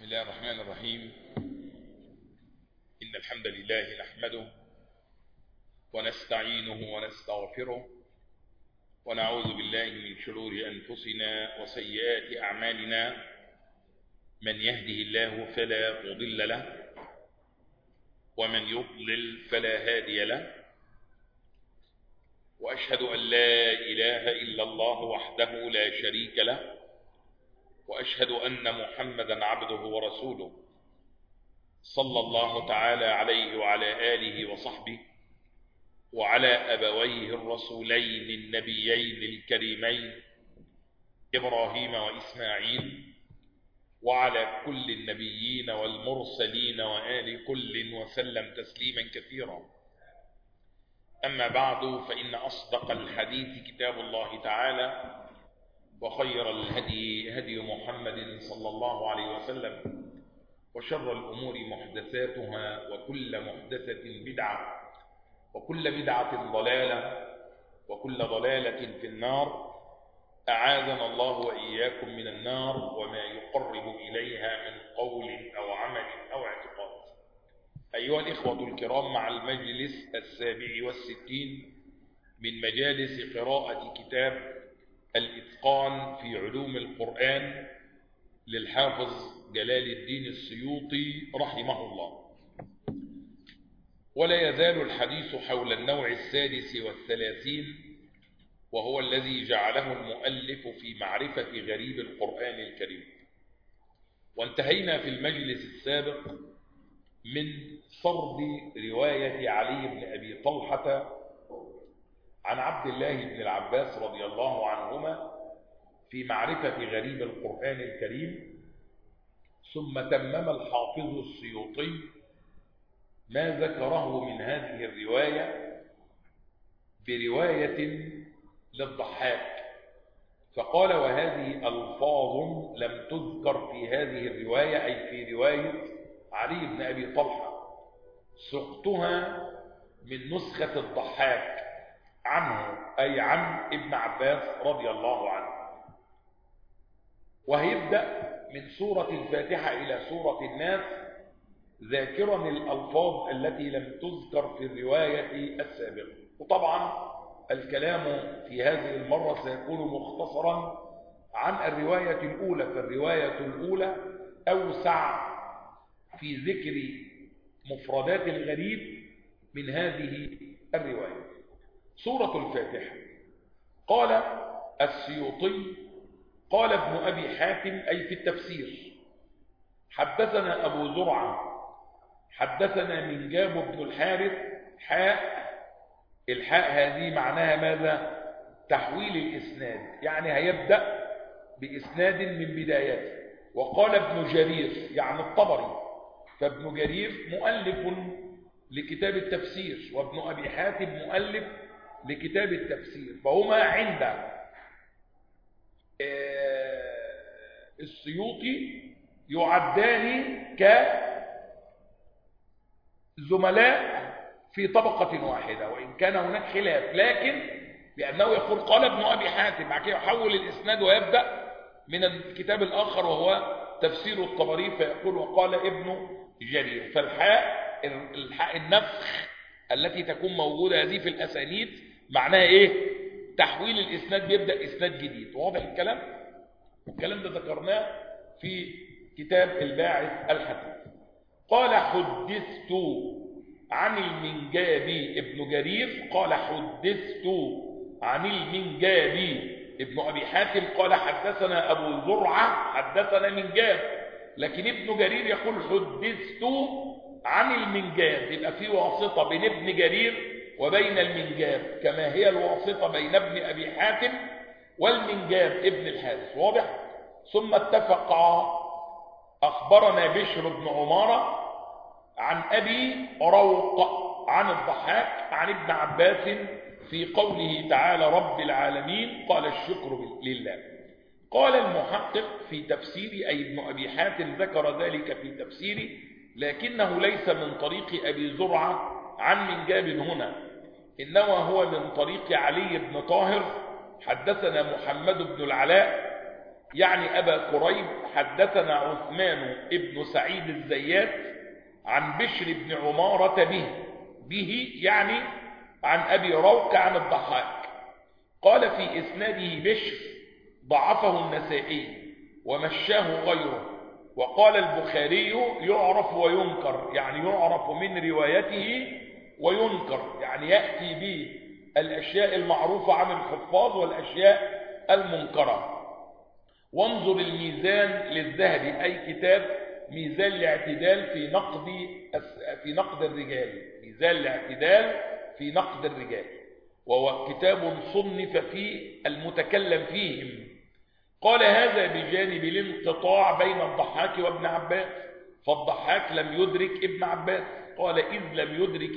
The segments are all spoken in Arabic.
بسم الله الرحمن الرحيم. إن الحمد لله نحمده ونستعينه ونستغفره ونعوذ بالله من شرور أنفسنا وسيئات أعمالنا. من يهده الله فلا مضل له ومن يضلل فلا هادي له، وأشهد أن لا إله إلا الله وحده لا شريك له، وأشهد أن محمدا عبده ورسوله صلى الله تعالى عليه وعلى آله وصحبه وعلى أبويه الرسولين النبيين الكريمين إبراهيم وإسماعيل، وعلى كل النبيين والمرسلين وآل كل وسلم تسليما كثيرا. أما بعد، فإن أصدق الحديث كتاب الله تعالى، وخير الهدي هدي محمد صلى الله عليه وسلم، وشر الأمور محدثاتها، وكل محدثة بدعة، وكل بدعة ضلالة، وكل ضلالة في النار. أعاذنا الله وإياكم من النار وما يقرب إليها من قول أو عمل أو اعتقاد. أيها الإخوة الكرام، مع المجلس 67 من مجالس قراءة كتاب الإتقان في علوم القرآن للحافظ جلال الدين السيوطي رحمه الله. ولا يزال الحديث حول النوع 36، وهو الذي جعله المؤلف في معرفة غريب القرآن الكريم. وانتهينا في المجلس السابق من سرد رواية علي بن أبي طلحة عن عبد الله بن العباس رضي الله عنهما في معرفة غريب القرآن الكريم، ثم تمم الحافظ السيوطي ما ذكره من هذه الرواية برواية للضحاك، فقال: وهذه ألفاظ لم تذكر في هذه الرواية، أي في رواية علي بن أبي طلحة، سقطها من نسخة الضحاك عنه، أي عن ابن عباس رضي الله عنه. وهيبدأ من سورة الفاتحة إلى سورة الناس ذاكرا الألفاظ التي لم تذكر في الرواية السابقة. وطبعا الكلام في هذه المرة سيكون مختصرا عن الرواية الأولى، فالرواية الأولى أوسع في ذكر مفردات الغريب من هذه الرواية. سورة الفاتحة. قال السيوطي: قال ابن أبي حاتم، أي في التفسير: حدثنا أبو زرعة حدثنا منجاب بن الحارث. الحاء هذه معناها ماذا؟ تحويل الإسناد، يعني هيبدأ بإسناد من بدايته. وقال ابن جرير، يعني الطبري، فابن جرير مؤلف لكتاب التفسير، وابن أبي حاتم مؤلف لكتاب التفسير، فهما عند السيوطي يعدان كزملاء في طبقة واحدة، وإن كان هناك خلاف، لكن لأنه يقول قال ابن أبي حاتم، بعد كده يحول الإسناد ويبدأ من الكتاب الآخر وهو تفسير الطبري، فيقول وقال ابن جرير. فالحاء النفخ التي تكون موجودة هذه في الأسانيد معناها إيه؟ تحويل الإسناد، بيبدأ إسناد جديد. واضح الكلام؟ الكلام ده ذكرناه في كتاب الباعث الحديث. قال: حدثت عن المنجابي ابن جرير، قال حدثت عن المنجابي ابن أبي حاتم، قال حدثنا أبو زرعة حدثنا منجاب، لكن ابن جرير يقول حدثت عن المنجاب، يبقى في واسطة بين ابن جرير وبين المنجاب، كما هي الواسطة بين ابن أبي حاتم والمنجاب ابن الحارث. واضح؟ ثم اتفقا. أخبرنا بشر بن عمارة عن أبي روق عن الضحاك عن ابن عباس في قوله تعالى رب العالمين، قال الشكر لله. قال المحقق في تفسير، أي ابن أبي حاتم ذكر ذلك في تفسيره، لكنه ليس من طريق أبي زرعة عن منجاب هنا، إنما هو من طريق علي بن طاهر. حدثنا محمد بن العلاء يعني أبا كريب حدثنا عثمان ابن سعيد الزيات عن بشر بن عمارة به يعني عن أبي روك عن الضحاك. قال في إسناده بشر ضعفه النسائي ومشاه غيره. وقال البخاري يعرف وينكر، يعني يعرف من روايته وينكر، يعني يأتي بالأشياء المعروفة عن الحفاظ والأشياء المنكرة. وانظر الميزان للذهبي، أي كتاب ميزان الاعتدال في نقد الرجال، ميزان الاعتدال في نقد الرجال، وهو كتاب صنف في المتكلم فيهم. قال هذا بجانب الانقطاع بين الضحاك وابن عباس، فالضحاك لم يدرك ابن عباس. قال إذ لم يدرك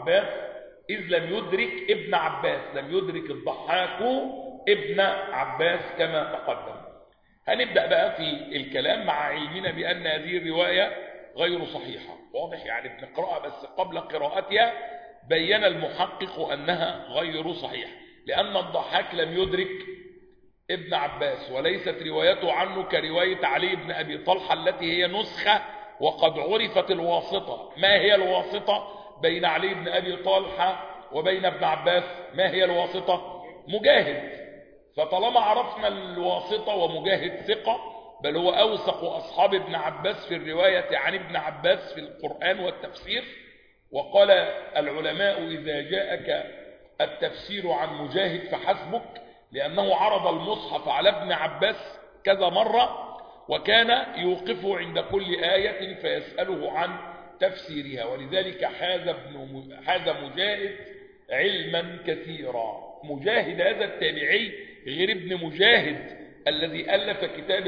ابن عباس لم يدرك الضحاك ابن عباس كما تقدم. هنبدأ بقى في الكلام مع علمنا بأن هذه الرواية غير صحيحة، واضح يعني بنقرأها، بس قبل قراءتها بين المحقق أنها غير صحيحة، لأن الضحاك لم يدرك ابن عباس، وليست روايته عنه كرواية علي بن أبي طلحة التي هي نسخة وقد عرفت الواسطة. ما هي الواسطة بين علي بن أبي طلحة وبين ابن عباس؟ ما هي الواسطة؟ مجاهد. فطالما عرفنا الواسطة ومجاهد ثقة، بل هو أوثق أصحاب ابن عباس في الرواية عن ابن عباس في القرآن والتفسير. وقال العلماء إذا جاءك التفسير عن مجاهد فحسبك، لأنه عرض المصحف على ابن عباس كذا مرة، وكان يوقفه عند كل آية فيسأله عن تفسيرها، ولذلك حاز مجاهد علما كثيرا. مجاهد هذا التابعي غير ابن مجاهد الذي ألف كتاب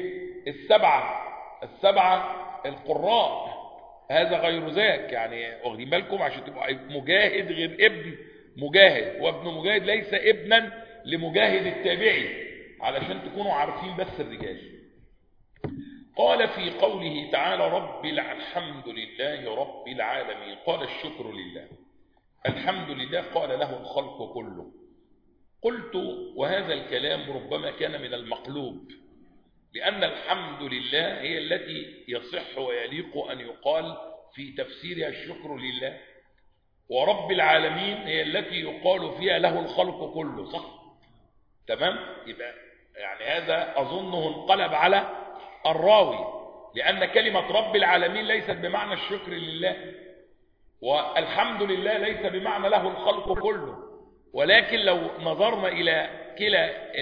السبعة القراء، هذا غير ذاك. يعني واخدين بالكم عشان تبقى مجاهد غير ابن مجاهد، وابن مجاهد ليس ابنا لمجاهد التابعي، علشان تكونوا عارفين بس الرجال. قال في قوله تعالى الحمد لله رب العالمين، قال الشكر لله، الحمد لله قال له الخلق كله. قلت وهذا الكلام ربما كان من المقلوب، لأن الحمد لله هي التي يصح ويليق أن يقال في تفسيرها الشكر لله، ورب العالمين هي التي يقال فيها له الخلق كله، صح؟ تمام؟ يبقى يعني هذا أظنه انقلب على الراوي، لأن كلمة رب العالمين ليست بمعنى الشكر لله، والحمد لله ليس بمعنى له الخلق كله. ولكن لو نظرنا إلى كلا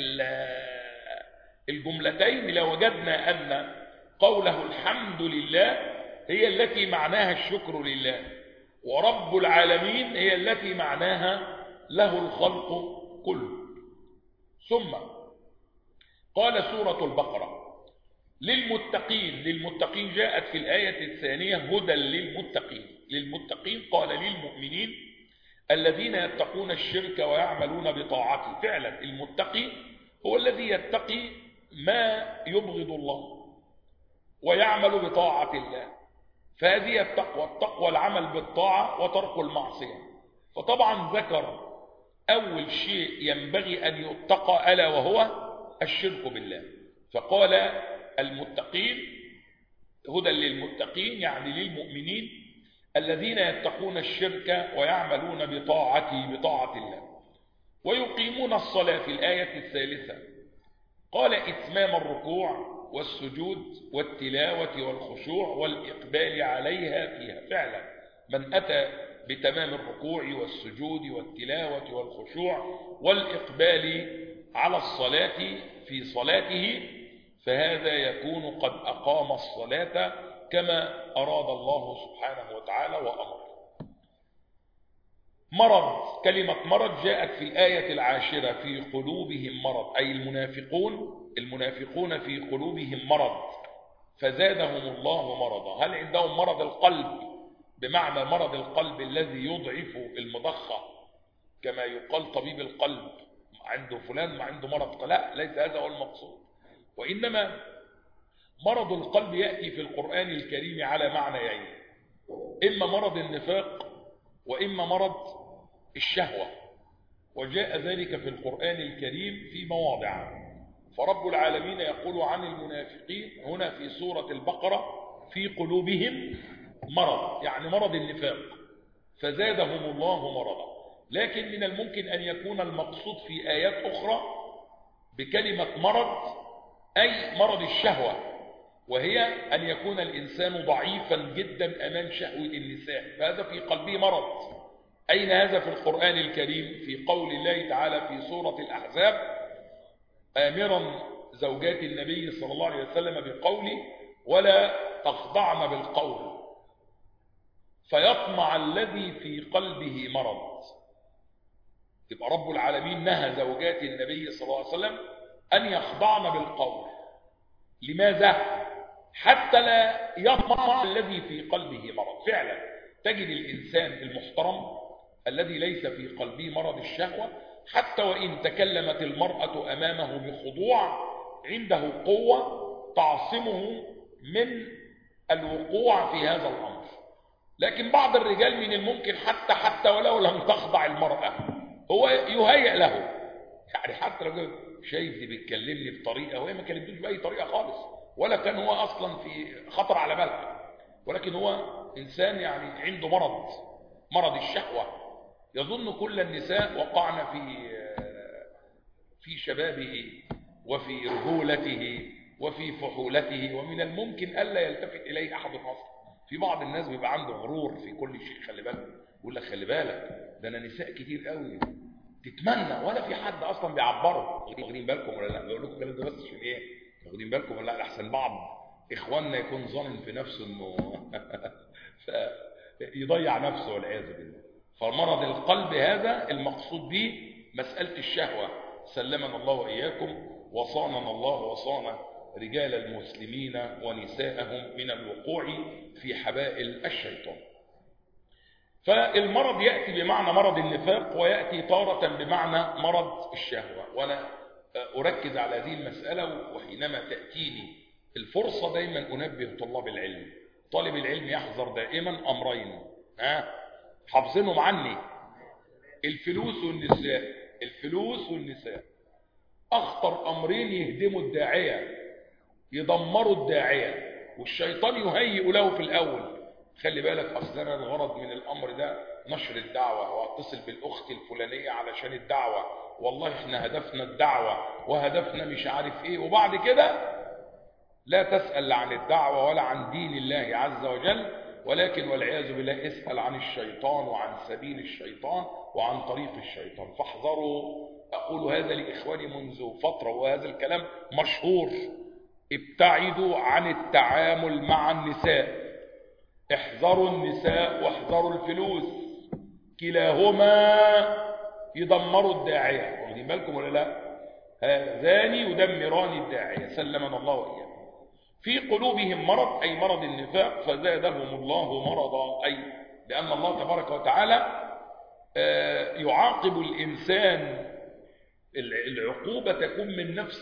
الجملتين لوجدنا أن قوله الحمد لله هي التي معناها الشكر لله، ورب العالمين هي التي معناها له الخلق كله. ثم قال سورة البقرة للمتقين جاءت في الآية الثانية هدى للمتقين قال للمؤمنين الذين يتقون الشرك ويعملون بطاعته. فعلا المتقي هو الذي يتقي ما يبغض الله ويعمل بطاعة الله، فهذه التقوى العمل بالطاعة وترك المعصية. فطبعا ذكر أول شيء ينبغي أن يتقى ألا وهو الشرك بالله، فقال المتقين هدى للمتقين يعني للمؤمنين الذين يتقون الشرك ويعملون بطاعة الله ويقيمون الصلاة في الآية الثالثة. قال إتمام الركوع والسجود والتلاوة والخشوع والإقبال عليها فيها. فعلا من أتى بتمام الركوع والسجود والتلاوة والخشوع والإقبال على الصلاة في صلاته فهذا يكون قد أقام الصلاة كما أراد الله سبحانه وتعالى وأمر. مرض، كلمة مرض جاءت في الآية العاشرة في قلوبهم مرض، أي المنافقون في قلوبهم مرض فزادهم الله مرضا. هل عندهم مرض القلب بمعنى مرض القلب الذي يضعف المضخة كما يقال طبيب القلب عنده فلان ما عنده مرض؟ لا، ليس هذا هو المقصود، وإنما مرض القلب يأتي في القرآن الكريم على معنيين، إما مرض النفاق وإما مرض الشهوة، وجاء ذلك في القرآن الكريم في مواضع. فرب العالمين يقول عن المنافقين هنا في سورة البقرة في قلوبهم مرض، يعني مرض النفاق، فزادهم الله مرضا. لكن من الممكن أن يكون المقصود في آيات أخرى بكلمة مرض أي مرض الشهوة، وهي أن يكون الإنسان ضعيفا جدا أمام شهوة النساء، فهذا في قلبه مرض. أين هذا في القرآن الكريم؟ في قول الله تعالى في سورة الأحزاب آمرا زوجات النبي صلى الله عليه وسلم بقوله ولا تخضعن بالقول فيطمع الذي في قلبه مرض. يبقى رب العالمين نهى زوجات النبي صلى الله عليه وسلم أن يخضعن بالقول. لماذا؟ حتى لا يطمع الذي في قلبه مرض. فعلا تجد الإنسان المحترم الذي ليس في قلبه مرض الشهوة حتى وإن تكلمت المرأة أمامه بخضوع عنده قوة تعصمه من الوقوع في هذا الأمر. لكن بعض الرجال من الممكن حتى ولو لم تخضع المرأة هو يهيئ له، يعني حتى لو شايف دي بتكلمني بطريقة وهي ما كلمتوش بأي طريقة خالص ولا كان هو أصلا في خطر على بالها، ولكن هو إنسان يعني عنده مرض الشهوة. يظن كل النساء وقعن في شبابه وفي رجولته وفي فحولته، ومن الممكن ألا يلتفت إليه أحد أصلا. في بعض الناس بيبقى عنده غرور في كل شيء، خلي بالك، يقول لك خلي بالك ده أنا نساء كتير قوي تتمنى ولا في حد أصلا بيعبره. واخدين بالكم ولا لا؟ بقول لكم الكلام ده بس عشان إيه؟ واخدين بالكم ولا لا؟ أحسن بعض إخواننا يكون ظانن في نفسه إنه يضيع نفسه والعياذ بالله. فمرض القلب هذا المقصود به مسألة الشهوة. سلمنا الله وإياكم وصاننا الله وصان رجال المسلمين ونساءهم من الوقوع في حبائل الشيطان. فالمرض يأتي بمعنى مرض النفاق ويأتي تارة بمعنى مرض الشهوة. وأنا أركز على هذه المسألة، وحينما تأتيني الفرصة دايما أنبه طلاب العلم. طالب العلم يحذر دائما أمرين حافظينهم عني: الفلوس والنساء. أخطر أمرين يهدموا الداعية، يدمروا الداعية، والشيطان يهيئ له في الأول. خلي بالك أصلا الغرض من الأمر ده نشر الدعوة، واتصل بالأخت الفلانية علشان الدعوة، والله احنا هدفنا الدعوة وهدفنا مش عارف ايه، وبعد كده لا تسأل عن الدعوة ولا عن دين الله عز وجل، ولكن والعياذ بالله اسأل عن الشيطان وعن سبيل الشيطان وعن طريق الشيطان. فاحذروا. أقول هذا لإخواني منذ فترة وهذا الكلام مشهور: ابتعدوا عن التعامل مع النساء. احذروا النساء واحذروا الفلوس، كلاهما يدمروا الداعية. واخدين بالكم ولا لا؟ هذان يدمران الداعية، سلمنا الله وإياكم. في قلوبهم مرض أي مرض النفاق فزادهم الله مرضا، أي لأن الله تبارك وتعالى يعاقب الإنسان. العقوبة تكون من نفس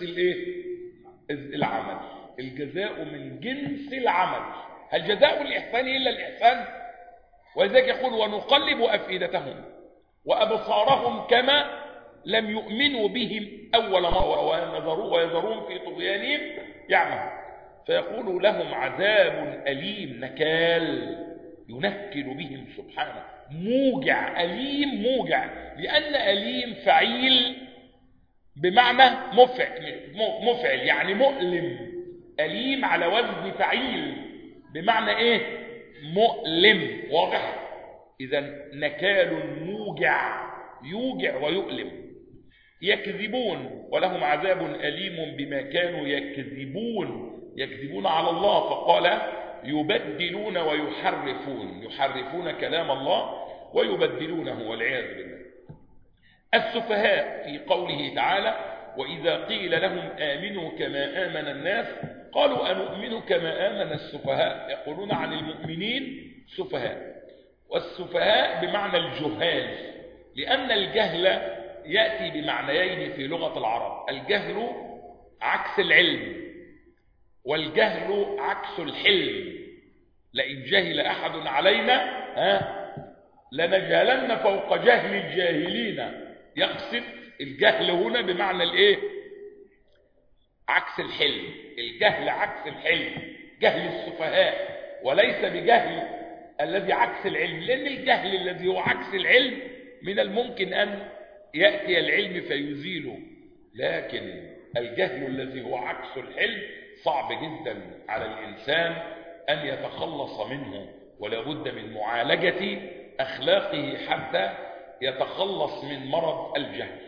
العمل، الجزاء من جنس العمل، هل جزاء الإحسان إلا الإحسان؟ ولذلك يقول: ونقلب أفئدتهم وأبصارهم كما لم يؤمنوا بهم أول مرة ويذرون في طغيانهم يعمهون. فيقول لهم عذاب أليم، نكال ينكل بهم سبحانه، موجع، أليم موجع، لأن أليم فعيل بمعنى مفعل يعني مؤلم. أليم على وزن فعيل بمعنى ايه؟ مؤلم. واضح؟ إذا نكال موجع، يوجع ويؤلم. يكذبون ولهم عذاب أليم بما كانوا يكذبون على الله. فقال يبدلون ويحرفون، يحرفون كلام الله ويبدلونه والعياذ بالله. السفهاء في قوله تعالى: وإذا قيل لهم آمنوا كما آمن الناس قالوا أنؤمن كما آمن السفهاء. يقولون عن المؤمنين سفهاء، والسفهاء بمعنى الجهال، لأن الجهل يأتي بمعنيين في لغة العرب: الجهل عكس العلم، والجهل عكس الحلم. لئن جهل أحد علينا لنجهلن فوق جهل الجاهلين. يقصد الجهل هنا بمعنى عكس الحلم. الجهل عكس الحلم، جهل السفهاء، وليس بجهل الذي عكس العلم، لأن الجهل الذي هو عكس العلم من الممكن أن يأتي العلم فيزيله، لكن الجهل الذي هو عكس الحلم صعب جدا على الإنسان أن يتخلص منه، ولا بد من معالجة أخلاقه حتى يتخلص من مرض الجهل.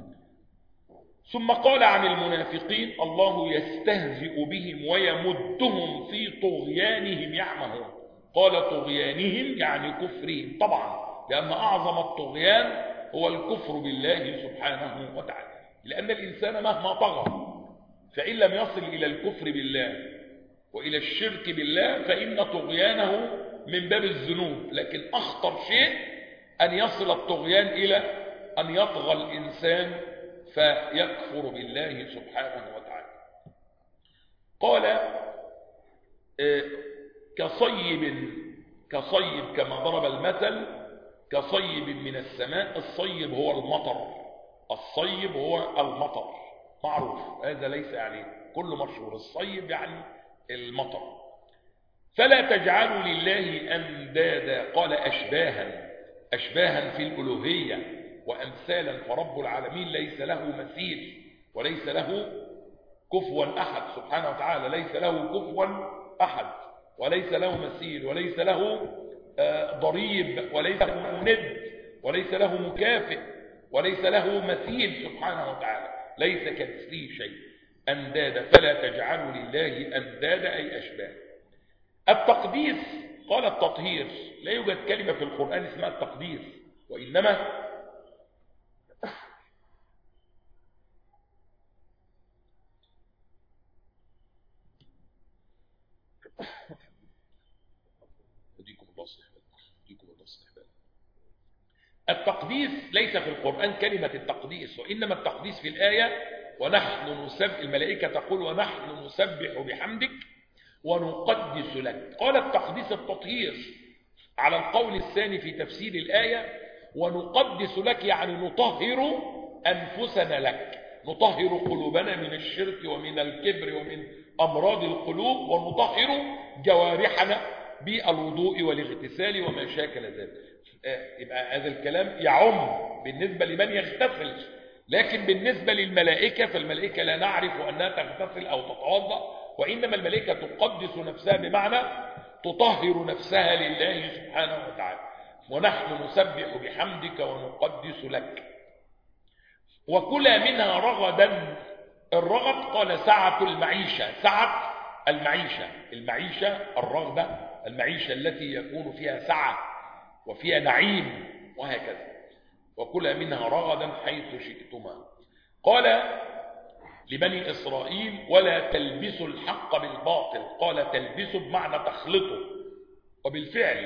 ثم قال عن المنافقين: الله يستهزئ بهم ويمدهم في طغيانهم يعمهون. قال طغيانهم يعني كفرهم، طبعا لأن أعظم الطغيان هو الكفر بالله سبحانه وتعالى، لأن الإنسان مهما طغى فإن لم يصل إلى الكفر بالله وإلى الشرك بالله فإن طغيانه من باب الذنوب، لكن أخطر شيء أن يصل الطغيان إلى أن يطغى الإنسان فيكفر بالله سبحانه وتعالى. قال كصيب كما ضرب المثل، كصيب من السماء. الصيب هو المطر، الصيب هو المطر معروف، هذا ليس يعني كل مشهور، الصيب يعني المطر. فلا تجعلوا لله أندادا، قال أشباها في الألوهية وأمثالا، فرب العالمين ليس له مثيل وليس له كفوا أحد سبحانه وتعالى، ليس له كفوا أحد وليس له مثيل وليس له ضريب وليس له ند وليس له مكافئ وليس له مثيل سبحانه وتعالى، ليس كمثله شيء. أندادا، فلا تجعلوا لله أندادا أي أشباه. التقديس قال التطهير، لا يوجد كلمة في القرآن اسمها التقديس، وإنما التقديس ليس في القرآن كلمة التقديس، وإنما التقديس في الآية ونحن نسبح، الملائكة تقول ونحن نسبح بحمدك ونقدس لك. قال التقديس التطهير على القول الثاني في تفسير الآية، ونقدس لك يعني نطهر أنفسنا لك، نطهر قلوبنا من الشرك ومن الكبر ومن أمراض القلوب، ونطهر جوارحنا بالوضوء والاغتسال وما شاكل ذلك. يبقى هذا الكلام يعم بالنسبة لمن يغتسل، لكن بالنسبة للملائكة فالملائكة لا نعرف أنها تغتسل أو تتوضأ، وإنما الملائكة تقدس نفسها بمعنى تطهر نفسها لله سبحانه وتعالى. ونحن نسبح بحمدك ونقدس لك. وكلا منها رغدا، الرغد قال سعة المعيشة، سعة المعيشة الرغدة، المعيشة التي يكون فيها سعة وفيها نعيم وهكذا. وكلا منها رغدا حيث شئتما. قال لبني إسرائيل ولا تلبسوا الحق بالباطل، قال تلبسوا بمعنى تخلطوا، وبالفعل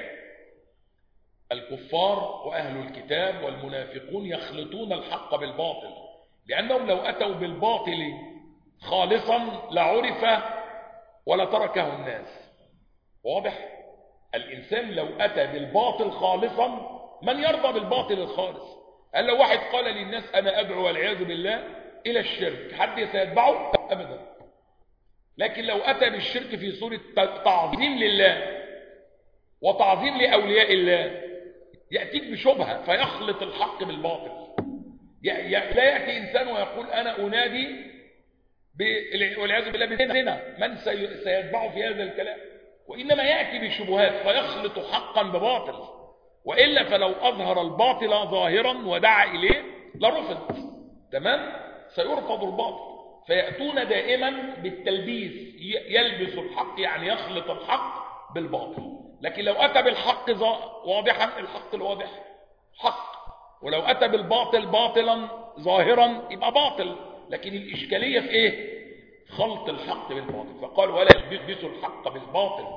الكفار وأهل الكتاب والمنافقون يخلطون الحق بالباطل، لأنهم لو أتوا بالباطل خالصا لعرف ولا تركه الناس. واضح؟ الإنسان لو أتى بالباطل خالصا، من يرضى بالباطل الخالص؟ هل لو واحد قال للناس أنا أدعو والعياذ بالله إلى الشرك، حد سيتبعه؟ أبدا. لكن لو أتى بالشرك في صورة تعظيم لله وتعظيم لأولياء الله، يأتيك بشبهة فيخلط الحق بالباطل. لا يأتي إنسان ويقول أنا أنادي والعياذ بالله بالزنا، من سيتبعه في هذا الكلام؟ وإنما يأتي بشبهات فيخلط حقا بباطل، وإلا فلو أظهر الباطل ظاهرا ودعا إليه لرفض، تمام؟ سيرفض الباطل. فيأتون دائما بالتلبيس، يلبس الحق يعني يخلط الحق بالباطل. لكن لو أتى بالحق واضحا، الحق الواضح حق، ولو أتى بالباطل باطلا ظاهرا يبقى باطل. لكن الإشكالية في إيه؟ خلط الحق بالباطل. فقال ولا يلبسوا الحق بالباطل.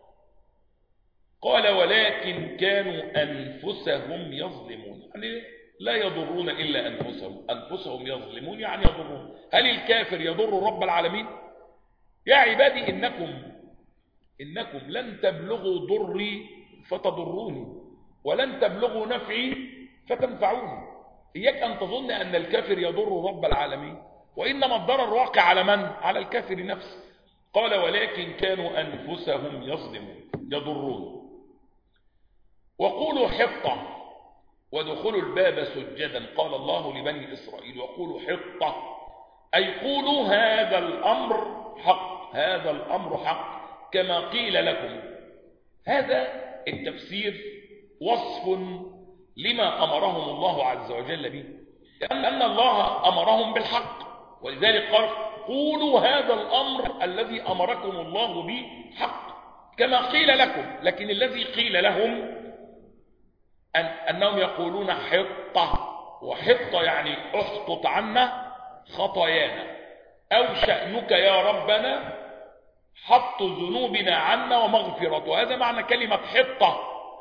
قال ولكن كانوا أنفسهم يظلمون، يعني لا يضرون إلا أنفسهم يظلمون يعني يضرون. هل الكافر يضر رب العالمين؟ يا عبادي إنكم لن تبلغوا ضري فتضروني ولن تبلغوا نفعي فتنفعوني. إياك أن تظن أن الكافر يضر رب العالمين، وإنما الضرر واقع على من؟ على الكافر نفسه. قال ولكن كانوا أنفسهم يضرون. وقولوا حطة وادخلوا الباب سجدا، قال الله لبني إسرائيل وقولوا حطة، أي قولوا هذا الأمر حق، هذا الأمر حق كما قيل لكم. هذا التفسير وصف لما أمرهم الله عز وجل به، لأن الله أمرهم بالحق، ولذلك قال قولوا هذا الأمر الذي أمركم الله به حق كما قيل لكم. لكن الذي قيل لهم أنهم يقولون حطة، وحطة يعني احطط عنا خطايانا، أو شأنك يا ربنا حط ذنوبنا عنا ومغفرة. وهذا معنى كلمة حطة.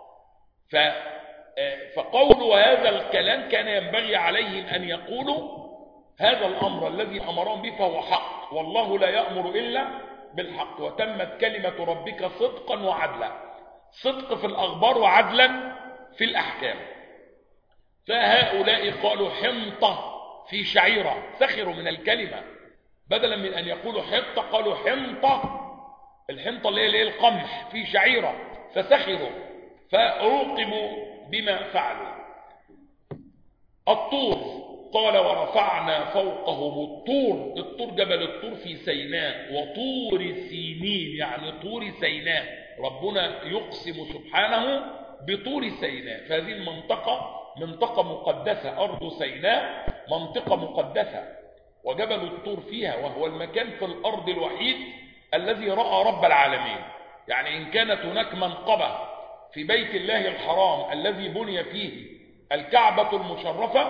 فقولوا هذا الكلام كان ينبغي عليهم أن يقولوا هذا الأمر الذي أمرهم به فهو حق، والله لا يأمر إلا بالحق، وتمت كلمة ربك صدقا وعدلا، صدق في الأخبار وعدلا في الأحكام. فهؤلاء قالوا حنطة في شعيرة، سخروا من الكلمة، بدلا من أن يقولوا حنطة قالوا حنطة، الحنطة اللي هي القمح في شعيرة، فسخروا فعوقبوا بما فعلوا. الطور، قال ورفعنا فوقهم الطور، الطور جبل الطور في سيناء، وطور سينين يعني طور سيناء، ربنا يقسم سبحانه بطور سيناء. فهذه المنطقة منطقة مقدسة، أرض سيناء منطقة مقدسة، وجبل الطور فيها، وهو المكان في الأرض الوحيد الذي رأى رب العالمين. يعني إن كانت هناك منقبة في بيت الله الحرام الذي بني فيه الكعبة المشرفة،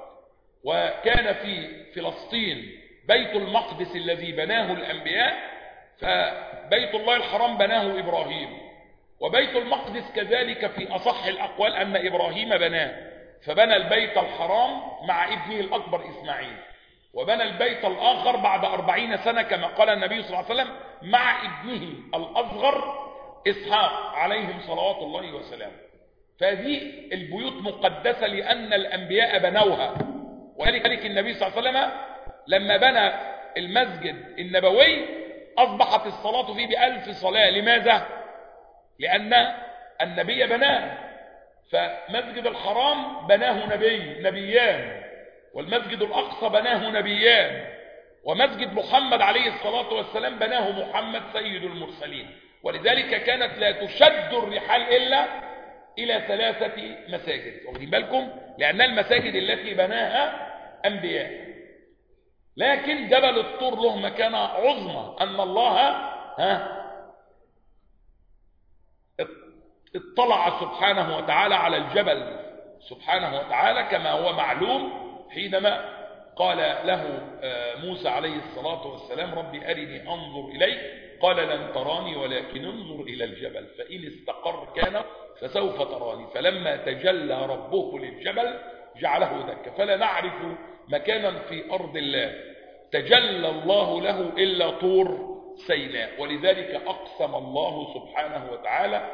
وكان في فلسطين بيت المقدس الذي بناه الأنبياء، فبيت الله الحرام بناه إبراهيم، وبيت المقدس كذلك في أصح الأقوال أن إبراهيم بناه، فبنى البيت الحرام مع ابنه الأكبر إسماعيل، وبنى البيت الآخر بعد 40 سنة كما قال النبي صلى الله عليه وسلم مع ابنه الأصغر إسحاق عليهم صلوات الله وسلامه. فهذه البيوت مقدسة لأن الأنبياء بنوها، ولذلك النبي صلى الله عليه وسلم لما بنى المسجد النبوي أصبحت الصلاة فيه ب1000 صلاة. لماذا؟ لأن النبي بناه، فمسجد الحرام بناه نبيان، والمسجد الأقصى بناه نبيان، ومسجد محمد عليه الصلاة والسلام بناه محمد سيد المرسلين. ولذلك كانت لا تشد الرحال إلا إلى 3 مساجد، واخدين بالكم؟ لأن المساجد التي بناها أنبياء. لكن جبل الطور له مكانة عظمى، أن الله اطلع سبحانه وتعالى على الجبل سبحانه وتعالى كما هو معلوم، حينما قال له موسى عليه الصلاة والسلام ربي أرني أنظر إليك، قال لن تراني ولكن انظر إلى الجبل فإن استقر كان فسوف تراني، فلما تجلى ربه للجبل جعله دكا. فلا نعرف مكانا في أرض الله تجلى الله له إلا طور سيناء، ولذلك أقسم الله سبحانه وتعالى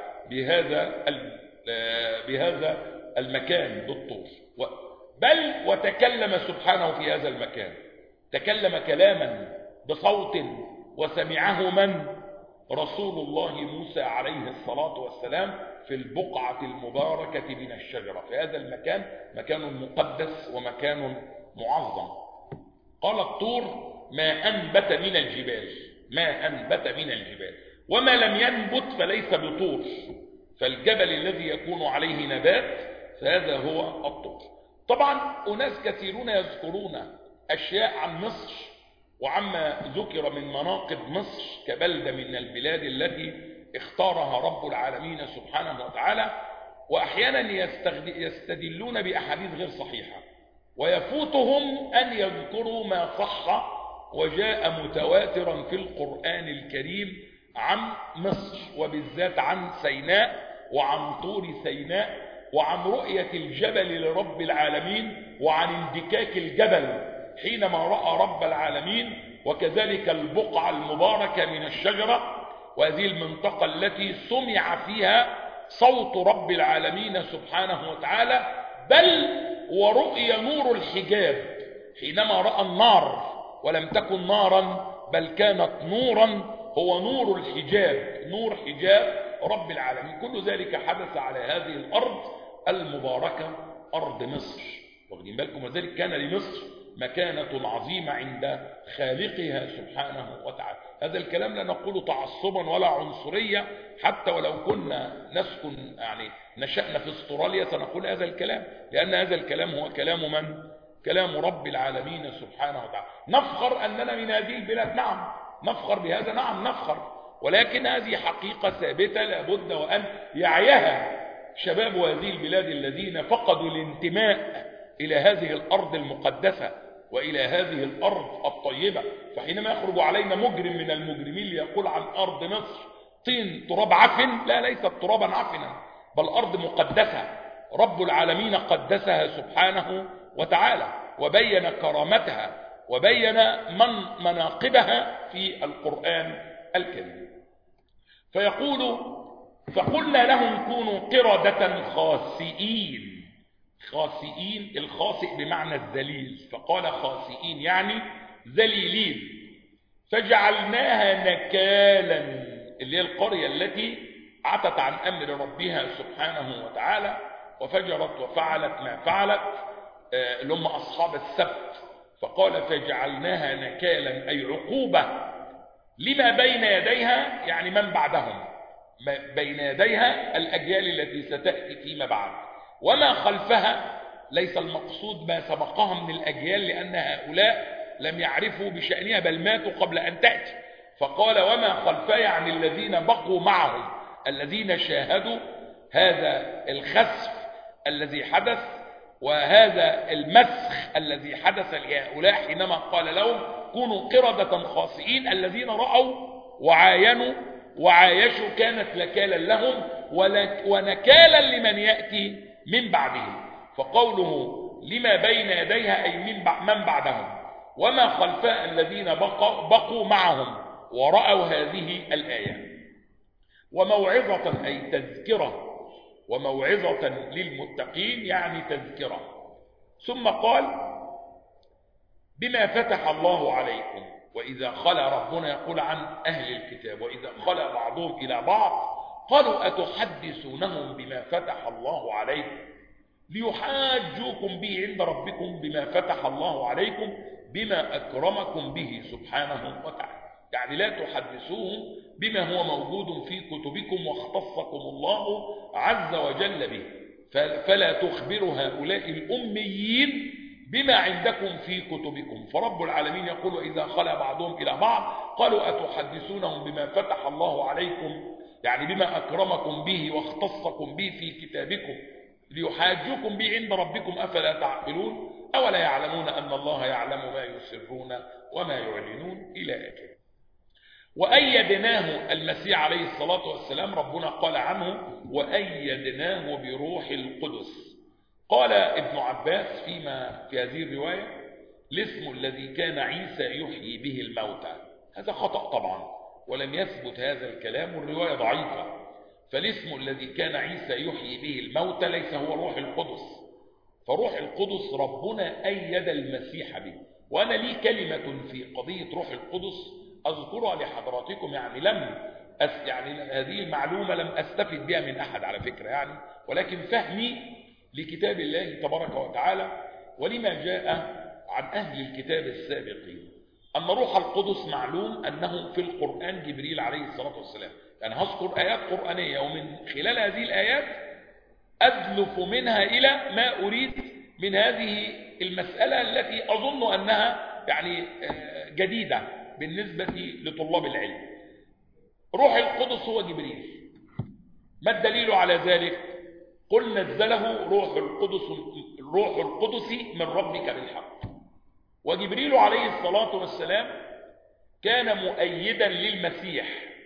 بهذا المكان بالطور. بل وتكلم سبحانه في هذا المكان، تكلم كلاما بصوت وسمعه من؟ رسول الله موسى عليه الصلاة والسلام في البقعة المباركة من الشجرة. في هذا المكان مكان مقدس ومكان معظم. قال الطور ما أنبت من الجبال، ما أنبت من الجبال، وما لم ينبت فليس بطور، فالجبل الذي يكون عليه نبات فهذا هو الطور. طبعا أناس كثيرون يذكرون أشياء عن مصر وعما ذكر من مناقب مصر كبلدة من البلاد التي اختارها رب العالمين سبحانه وتعالى، وأحيانا يستدلون بأحاديث غير صحيحة، ويفوتهم أن يذكروا ما صح وجاء متواترا في القرآن الكريم عن مصر، وبالذات عن سيناء وعن طور سيناء وعن رؤية الجبل لرب العالمين وعن اندكاك الجبل حينما رأى رب العالمين، وكذلك البقعة المباركة من الشجرة، وهذه المنطقة التي سمع فيها صوت رب العالمين سبحانه وتعالى، بل ورؤي نور الحجاب حينما رأى النار ولم تكن نارا بل كانت نورا، هو نور الحجاب، نور حجاب رب العالمين. كل ذلك حدث على هذه الأرض المباركة أرض مصر، واخدين بالكم؟ وذلك كان لمصر مكانة عظيمة عند خالقها سبحانه وتعالى. هذا الكلام لا نقول تعصبا ولا عنصرية، حتى ولو كنا نسكن يعني نشأنا في استراليا سنقول هذا الكلام، لأن هذا الكلام هو كلام من؟ كلام رب العالمين سبحانه وتعالى. نفخر أننا من هذه البلاد، نعم نفخر بهذا، نعم نفخر، ولكن هذه حقيقة ثابتة لابد وأن يعيها شباب هذه البلاد الذين فقدوا الانتماء إلى هذه الأرض المقدسة وإلى هذه الأرض الطيبة. فحينما يخرج علينا مجرم من المجرمين ليقول عن أرض مصر طين تراب عفن، لا، ليست ترابا عفنا، بل أرض مقدسة رب العالمين قدسها سبحانه وتعالى، وبين كرامتها وبين مناقبها في القرآن الكريم. فيقول: فقلنا لهم كونوا قردة خاسئين. خاسئين، الخاسئ بمعنى الذليل، فقال خاسئين يعني ذليلين. فجعلناها نكالا، اللي هي القرية التي عتت عن أمر ربها سبحانه وتعالى وفجرت وفعلت ما فعلت، اللي هم أصحاب السبت. فقال فجعلناها نكالا أي عقوبة لما بين يديها، يعني من بعدهم، بين يديها الأجيال التي ستأتي فيما بعد، وما خلفها ليس المقصود ما سبقها من الأجيال، لأن هؤلاء لم يعرفوا بشأنها بل ماتوا قبل أن تأتي. فقال وما خلفها يعني الذين بقوا معهم، الذين شاهدوا هذا الخسف الذي حدث وهذا المسخ الذي حدث لهؤلاء حينما قال لهم كونوا قردة خاسئين. الذين رأوا وعاينوا وعايشوا كانت نكالا لهم ونكالا لمن يأتي من بعدهم. فقوله لما بين يديها أي من بعدهم، وما خلفها الذين بقوا معهم ورأوا هذه الآية. وموعظة أي تذكرة، وموعظة للمتقين يعني تذكرة. ثم قال بما فتح الله عليكم. وإذا خلى، ربنا يقول عن أهل الكتاب وإذا خلى بعضهم إلى بعض قالوا أتحدثونهم بما فتح الله عليكم ليحاجوكم به عند ربكم بما فتح الله عليكم بما أكرمكم به سبحانه وتعالى. يعني لا تحدثوهم بما هو موجود في كتبكم واختصكم الله عز وجل به، فلا تخبروا هؤلاء الأميين بما عندكم في كتبكم. فرب العالمين يقول وإذا خلى بعضهم إلى بعض قالوا أتحدثونهم بما فتح الله عليكم، يعني بما أكرمكم به واختصكم به في كتابكم ليحاجوكم به عند ربكم أفلا تعقلون أولا يعلمون أن الله يعلم ما يسرون وما يعلنون إلى آخره. وأيدناه المسيح عليه الصلاة والسلام، ربنا قال عنه وأيدناه بروح القدس. قال ابن عباس في هذه الرواية الاسم الذي كان عيسى يحيي به الموتى. هذا خطأ طبعا ولم يثبت هذا الكلام والرواية ضعيفة. فالاسم الذي كان عيسى يحيي به الموتى ليس هو روح القدس، فروح القدس ربنا أيد المسيح به. وأنا لي كلمة في قضية روح القدس أذكرها لحضراتكم، يعني هذه المعلومة لم أستفد بها من أحد على فكرة يعني، ولكن فهمي لكتاب الله تبارك وتعالى ولما جاء عن أهل الكتاب السابقين أن روح القدس معلوم أنه في القرآن جبريل عليه الصلاة والسلام. يعني هذكر آيات قرآنية ومن خلال هذه الآيات أدلف منها إلى ما أريد من هذه المسألة التي أظن أنها يعني جديدة بالنسبة لطلاب العلم. روح القدس هو جبريل. ما الدليل على ذلك؟ قل نزله روح القدس من ربك بالحق. وجبريل عليه الصلاة والسلام كان مؤيدا للمسيح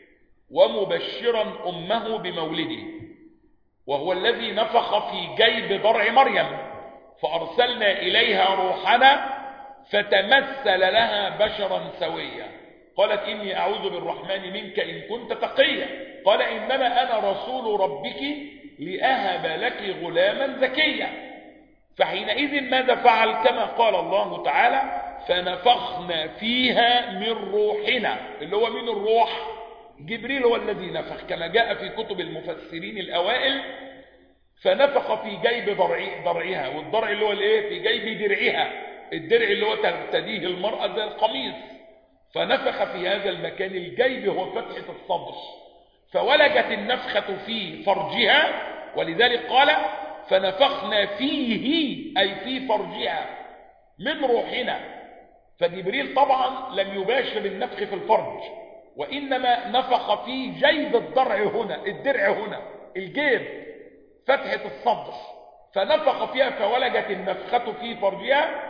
ومبشرا أمه بمولده، وهو الذي نفخ في جيب ضرع مريم فأرسلنا إليها روحنا فتمثل لها بشرا سويا. قالت إني أعوذ بالرحمن منك إن كنت تقيا. قال إنما أنا رسول ربك لأهب لك غلاما زكيا. فحينئذ ماذا فعل؟ كما قال الله تعالى فنفخنا فيها من روحنا. اللي هو مين الروح؟ جبريل هو الذي نفخ، كما جاء في كتب المفسرين الأوائل. فنفخ في جيب ضرعها، والضرع اللي هو الايه؟ في جيب درعها، الدرع اللي هو ترتديه المرأة زي القميص. فنفخ في هذا المكان، الجيب هو فتحة الصدر، فولجت النفخة في فرجها، ولذلك قال فنفخنا فيه أي في فرجها من روحنا. فجبريل طبعا لم يباشر النفخ في الفرج، وإنما نفخ في جيب الضرع هنا، الدرع هنا، الجيب فتحة الصدر، فنفخ فيها فولجت النفخة في فرجها،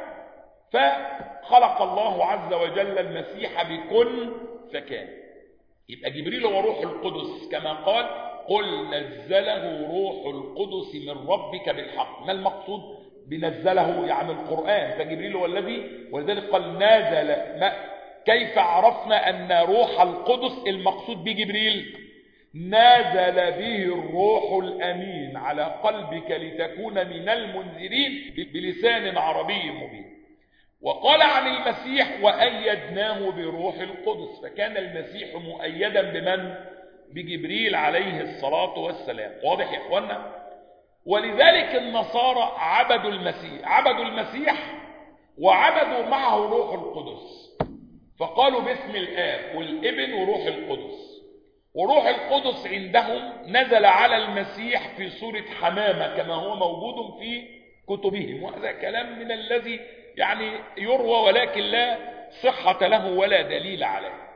فخلق الله عز وجل المسيح بكن فكان. يبقى جبريل هو روح القدس، كما قال قل نزله روح القدس من ربك بالحق. ما المقصود بنزله؟ يعني القرآن. فجبريل هو الذي، ولذلك قال نازل. كيف عرفنا أن روح القدس المقصود بجبريل؟ نازل به الروح الأمين على قلبك لتكون من المنذرين بلسان عربي مبين. وقال عن المسيح وأيدناه بروح القدس، فكان المسيح مؤيدا بمن؟ بجبريل عليه الصلاة والسلام. واضح يا إخوانا؟ ولذلك النصارى عبدوا المسيح وعبدوا معه روح القدس، فقالوا باسم الآب والابن وروح القدس. وروح القدس عندهم نزل على المسيح في صورة حمامة كما هو موجود في كتبهم، وهذا كلام من الذي يعني يروى ولكن لا صحة له ولا دليل عليه.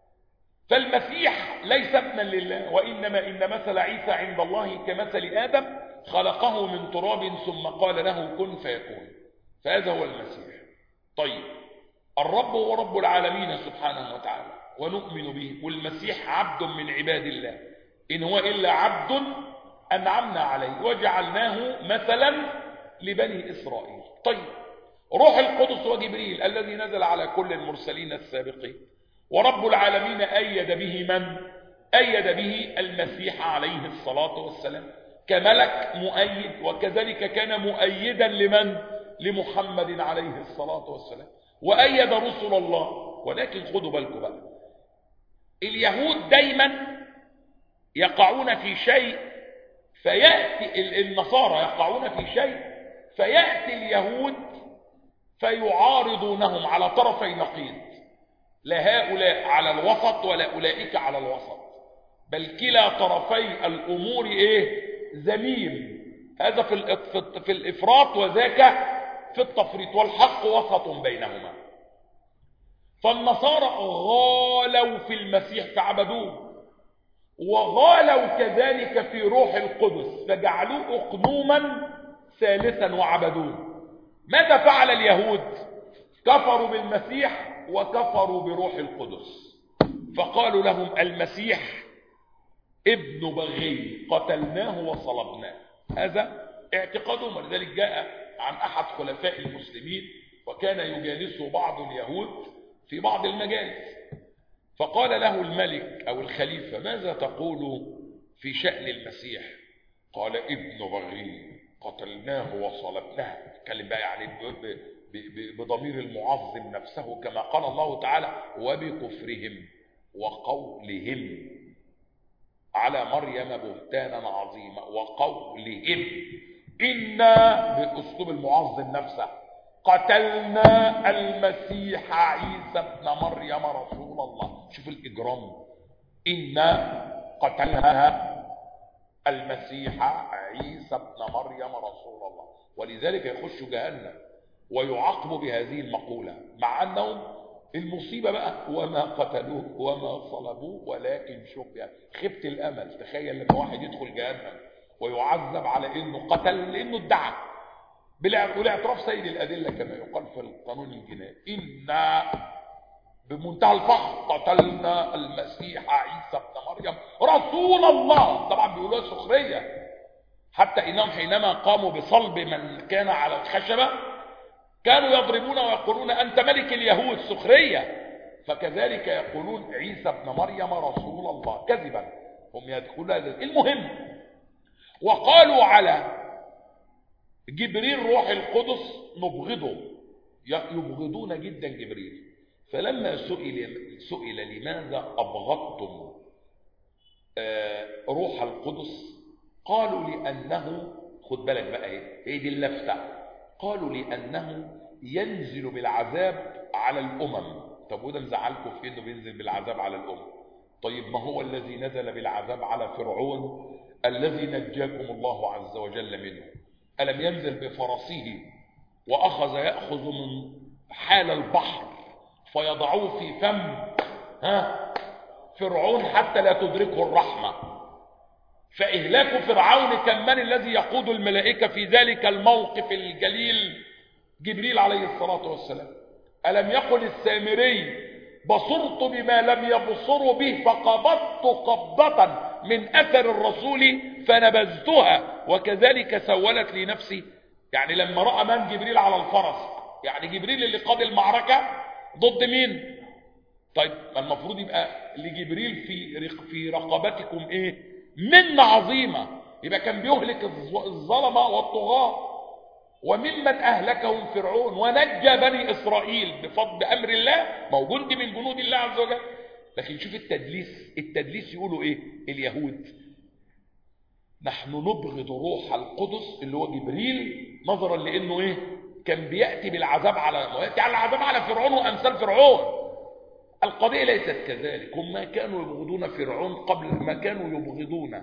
فالمسيح ليس ابنا لله، وإنما إن مثل عيسى عند الله كمثل آدم خلقه من تراب ثم قال له كن فيكون، فهذا هو المسيح. طيب، الرب هو رب العالمين سبحانه وتعالى ونؤمن به، والمسيح عبد من عباد الله، إن هو إلا عبد أنعمنا عليه وجعلناه مثلا لبني إسرائيل. طيب، روح القدس وجبريل الذي نزل على كل المرسلين السابقين، ورب العالمين أيد به من؟ أيد به المسيح عليه الصلاة والسلام كملك مؤيد، وكذلك كان مؤيدا لمن؟ لمحمد عليه الصلاة والسلام، وأيد رسل الله. ولكن خدوا بالكم بقى، اليهود دايما يقعون في شيء فيأتي النصارى يقعون في شيء فيأتي اليهود فيعارضونهم على طرفي نقيض، لا هؤلاء على الوسط ولا أولئك على الوسط، بل كلا طرفي الأمور زميم، هذا في الإفراط وذاك في التفريط، والحق وسط بينهما. فالنصارى غالوا في المسيح فعبدوه، وغالوا كذلك في روح القدس فجعلوه أقنوما ثالثا وعبدوه. ماذا فعل اليهود؟ كفروا بالمسيح وكفروا بروح القدس، فقالوا لهم المسيح ابن بغي قتلناه وصلبناه. هذا اعتقادهم، ولذلك جاء عن أحد خلفاء المسلمين وكان يجالسه بعض اليهود في بعض المجالس، فقال له الملك أو الخليفة ماذا تقول في شأن المسيح؟ قال ابن بغي قتلناه وصلبناه. اتكلم بقى يعني بضمير المعظم نفسه، كما قال الله تعالى وبكفرهم وقولهم على مريم بهتانا عظيما، وقولهم إنا بأسلوب المعظم نفسه قتلنا المسيح عيسى ابن مريم رسول الله. شوف الإجرام، إنا قتلنا المسيح عيسى ابن مريم رسول الله، ولذلك يخش جهنم ويعاقبوا بهذه المقولة، مع أنهم المصيبة بقى وما قتلوه وما صلبوه ولكن شبه. خفت الأمل، تخيل لما واحد يدخل جهنم ويعذب على إنه قتل لأنه ادعى بالاعتراف سيد الأدلة كما يقال في القانون الجنائي، إنا بمنتهى الفخر قتلنا المسيح عيسى ابن مريم رسول الله. طبعا بيقولوها سخرية، حتى إنهم حينما قاموا بصلب من كان على الخشبة كانوا يضربون ويقولون أنت ملك اليهود، سخرية. فكذلك يقولون عيسى ابن مريم رسول الله كذبا، هم يدخلون هذا. المهم، وقالوا على جبريل روح القدس نبغضه، يبغضون جدا جبريل. فلما سئل لماذا أبغضتم روح القدس، قالوا لأنه، خد بالك بقى ايه دي اللفتة، قالوا لأنه ينزل بالعذاب على الأمم. طب وده مزعلكم في انه بينزل بالعذاب على الأمم؟ طيب ما هو الذي نزل بالعذاب على فرعون الذي نجاكم الله عز وجل منه؟ ألم ينزل بفرسه وأخذ يأخذ من حال البحر فيضعوه في فم فرعون حتى لا تدركه الرحمة؟ فإهلاك فرعون كان من الذي يقود الملائكة في ذلك الموقف الجليل؟ جبريل عليه الصلاة والسلام. ألم يقل السامري بصرت بما لم يبصروا به فقبضت قبضة من أثر الرسول فنبذتها وكذلك سولت لي نفسي؟ يعني لما رأى من جبريل على الفرس، يعني جبريل اللي قاد المعركة ضد مين؟ طيب ما المفروض يبقى لجبريل في رقبتكم ايه؟ منة عظيمة. يبقى كان بيهلك الظلمة والطغاة، وممن أهلكهم فرعون ونجى بني إسرائيل بفضل بأمر الله، موجود من جنود الله عز وجل. لكن شوف التدليس يقولوا ايه اليهود؟ نحن نبغض روح القدس اللي هو جبريل نظرا لانه ايه؟ كان بيأتي بالعذاب على العذاب على فرعون وامثال فرعون. القضية ليست كذلك، هم كانوا يبغضون فرعون قبل ما كانوا يبغضون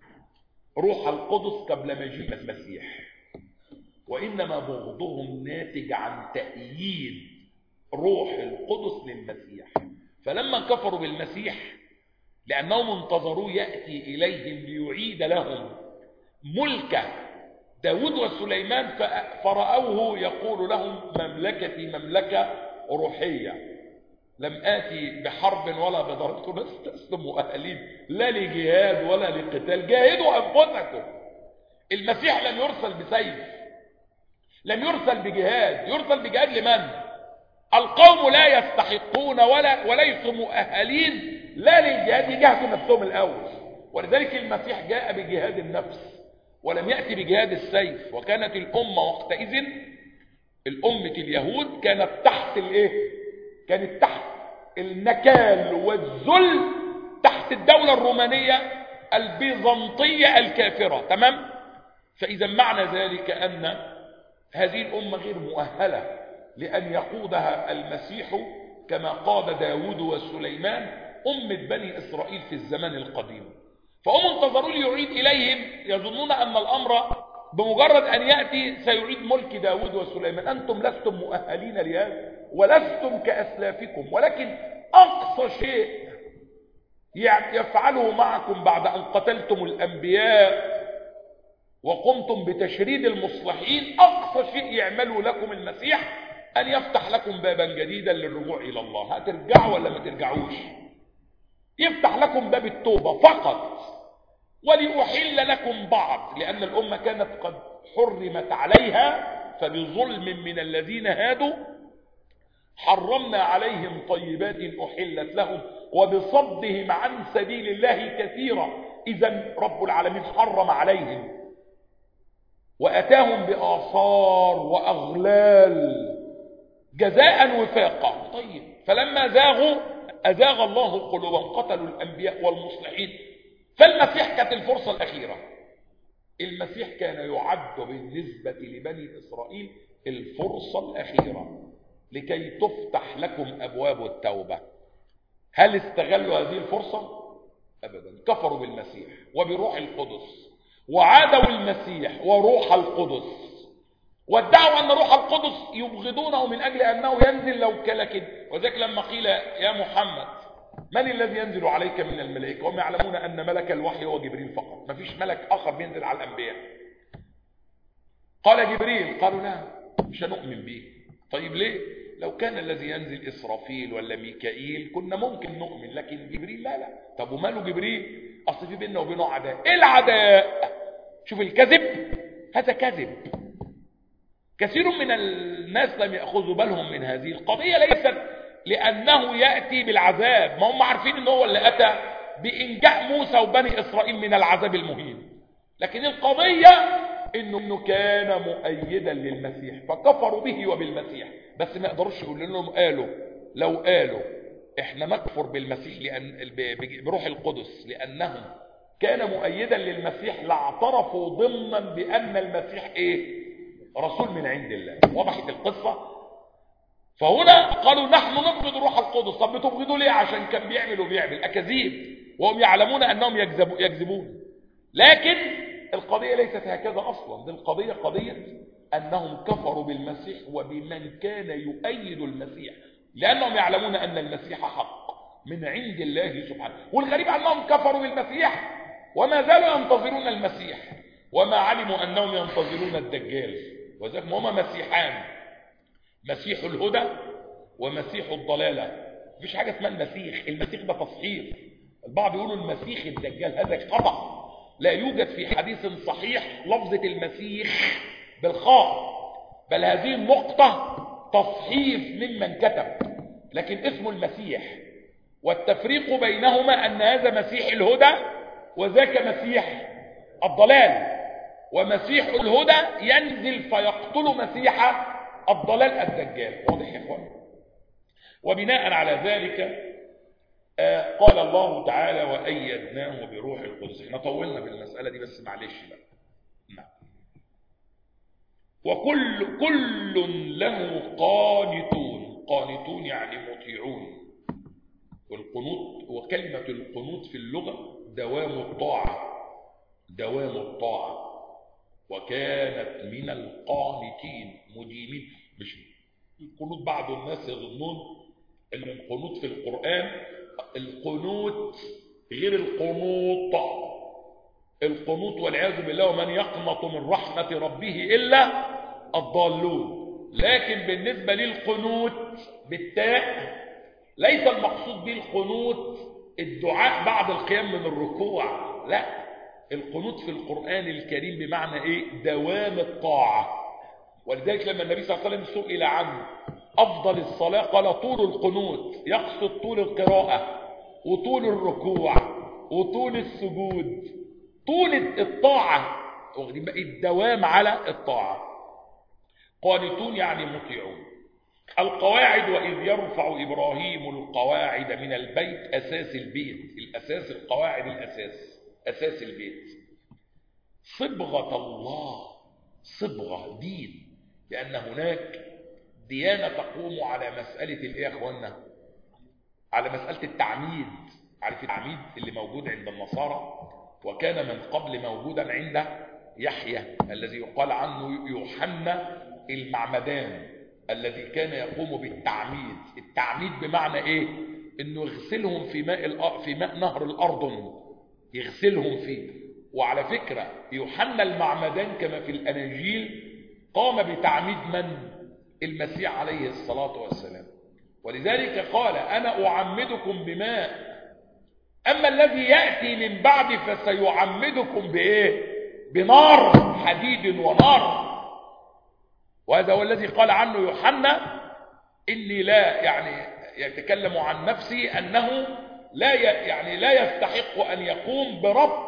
روح القدس قبل مجيء المسيح، وإنما بغضهم ناتج عن تأييد روح القدس للمسيح. فلما كفروا بالمسيح لأنهم انتظروا يأتي إليهم ليعيد لهم ملك داود وسليمان، فرأوه يقول لهم مملكتي مملكة روحية، لم آتي بحرب ولا بضرب، لستم مؤهلين لا لجهاد ولا لقتال، جاهدوا أنفسكم. المسيح لم يرسل بسيف، لم يرسل بجهاد، يرسل بجهاد لمن؟ القوم لا يستحقون وليسوا مؤهلين لا للجهاد، يجاهدوا نفسهم الأول. ولذلك المسيح جاء بجهاد النفس ولم يأتي بجهاد السيف. وكانت الأمة وقتئذ، الأمة اليهود كانت تحت الايه؟ كانت تحت النكال والذل، تحت الدولة الرومانية البيزنطية الكافرة، تمام؟ فإذا معنى ذلك أن هذه الأمة غير مؤهلة لأن يقودها المسيح كما قاد داود وسليمان أمة بني إسرائيل في الزمان القديم. فهم انتظروا ليعيد إليهم، يظنون أن الأمر بمجرد أن يأتي سيعيد ملك داود وسليمان. أنتم لستم مؤهلين لهذا ولستم كأسلافكم، ولكن أقصى شيء يفعله معكم بعد أن قتلتم الأنبياء وقمتم بتشريد المصلحين، أقصى شيء يعمله لكم المسيح أن يفتح لكم بابا جديدا للرجوع إلى الله. هترجعوا ولا ما ترجعوش؟ يفتح لكم باب التوبة فقط، وليحل لكم بعض، لأن الأمة كانت قد حرمت عليها، فبظلم من الذين هادوا حرمنا عليهم طيبات أحلت لهم وبصدهم عن سبيل الله كثيرا. إذن رب العالمين حرم عليهم وأتاهم بآثار وأغلال جزاء وفاقا. طيب فلما زاغوا أزاغ الله قلوبهم، قتلوا الأنبياء والمصلحين. فالمسيح كانت الفرصة الأخيرة. المسيح كان يعد بالنسبة لبني إسرائيل الفرصة الأخيرة لكي تفتح لكم أبواب التوبة. هل استغلوا هذه الفرصة؟ أبدا. كفروا بالمسيح وبروح القدس، وعادوا المسيح وروح القدس، وادعوا أن روح القدس يبغضونه من أجل أنه ينزل لو كلكد. وذلك لما قيل يا محمد من الذي ينزل عليك من الملائكة، وهم يعلمون أن ملك الوحي هو جبريل فقط، ما فيش ملك آخر بينزل على الأنبياء. قال جبريل، قالوا لا مش هنؤمن به. طيب ليه؟ لو كان الذي ينزل إسرافيل ولا ميكائيل كنا ممكن نؤمن، لكن جبريل لا. طب وماله جبريل؟ أصل في بيننا وبينه عداء. إيه العداء؟ شوف الكذب، هذا كذب. كثير من الناس لم يأخذوا بالهم من هذه القضية. ليست لأنه يأتي بالعذاب، ما هم عارفين أنه هو اللي أتى بإنجاء موسى وبني إسرائيل من العذاب المهين، لكن القضية أنه كان مؤيدا للمسيح فكفروا به وبالمسيح. بس ما يقدروش يقولوا لهم لو قالوا احنا نكفر بالمسيح لأن بروح القدس لأنه كان مؤيدا للمسيح لاعترفوا ضمنا بأن المسيح رسول من عند الله. وضحت القصة. فهنا قالوا نحن نبغض الروح القدس. طب بتبغضوا ليه؟ عشان كان بيعمل أكاذيب وهم يعلمون أنهم يكذبون. لكن القضية ليست هكذا أصلا. دي القضية قضية أنهم كفروا بالمسيح وبمن كان يؤيد المسيح لأنهم يعلمون أن المسيح حق من عند الله سبحانه. والغريب أنهم كفروا بالمسيح وما زالوا ينتظرون المسيح وما علموا أنهم ينتظرون الدجال. وذلك هما مسيحان، مسيح الهدى ومسيح الضلالة. مفيش حاجة اسمها المسيح ده تصحيح. البعض يقولوا المسيح الدجال، هذا خطأ. لا يوجد في حديث صحيح لفظة المسيح بالخاء، بل هذه النقطة تصحيف ممن كتب، لكن اسمه المسيح. والتفريق بينهما أن هذا مسيح الهدى وذاك مسيح الضلال. ومسيح الهدى ينزل فيقتل مسيح الضلال الدجال. واضح يا اخوان؟ وبناء على ذلك قال الله تعالى وأيدناه بروح القدس. احنا طولنا بالمسألة دي بس معلش بقى. نعم. وكل له قانتون. قانتون يعني مطيعون. والقنوت، وكلمة القنوت في اللغة دوام الطاعة. وكانت من القانتين مديمين. مش القنوت. بعض الناس يظنون ان القنوت في القرآن القنوت غير القنوط. القنوط والعياذ بالله ومن يقنط من رحمة ربه إلا الضالون. لكن بالنسبة للقنوت بالتاء ليس المقصود به القنوت الدعاء بعد القيام من الركوع، لا. القنوت في القرآن الكريم بمعنى دوام الطاعة. ولذلك لما النبي صلى الله عليه وسلم سئل عن أفضل الصلاة قال طول القنوت، يقصد طول القراءة وطول الركوع وطول السجود، طول الطاعة، الدوام على الطاعة. قانتون يعني مطيعون. القواعد وإذ يرفع إبراهيم القواعد من البيت. أساس البيت، الأساس القواعد، أساس البيت. صبغة الله، صبغة دين، لأن هناك ديانة تقوم على مسألة يا أخوانا؟ على مسألة التعميد. عارف التعميد اللي موجود عند النصارى وكان من قبل موجودا عند يحيى الذي يقال عنه يوحنا المعمدان الذي كان يقوم بالتعميد. التعميد بمعنى انه يغسلهم في ماء نهر الأردن، يغسلهم فيه. وعلى فكرة يوحنا المعمدان كما في الأناجيل قام بتعميد من؟ المسيح عليه الصلاة والسلام. ولذلك قال أنا أعمدكم بماء أما الذي يأتي من بعد فسيعمدكم بنار، حديد ونار. وهذا هو الذي قال عنه يوحنا إني لا يتكلم عن نفسي أنه لا يستحق أن يقوم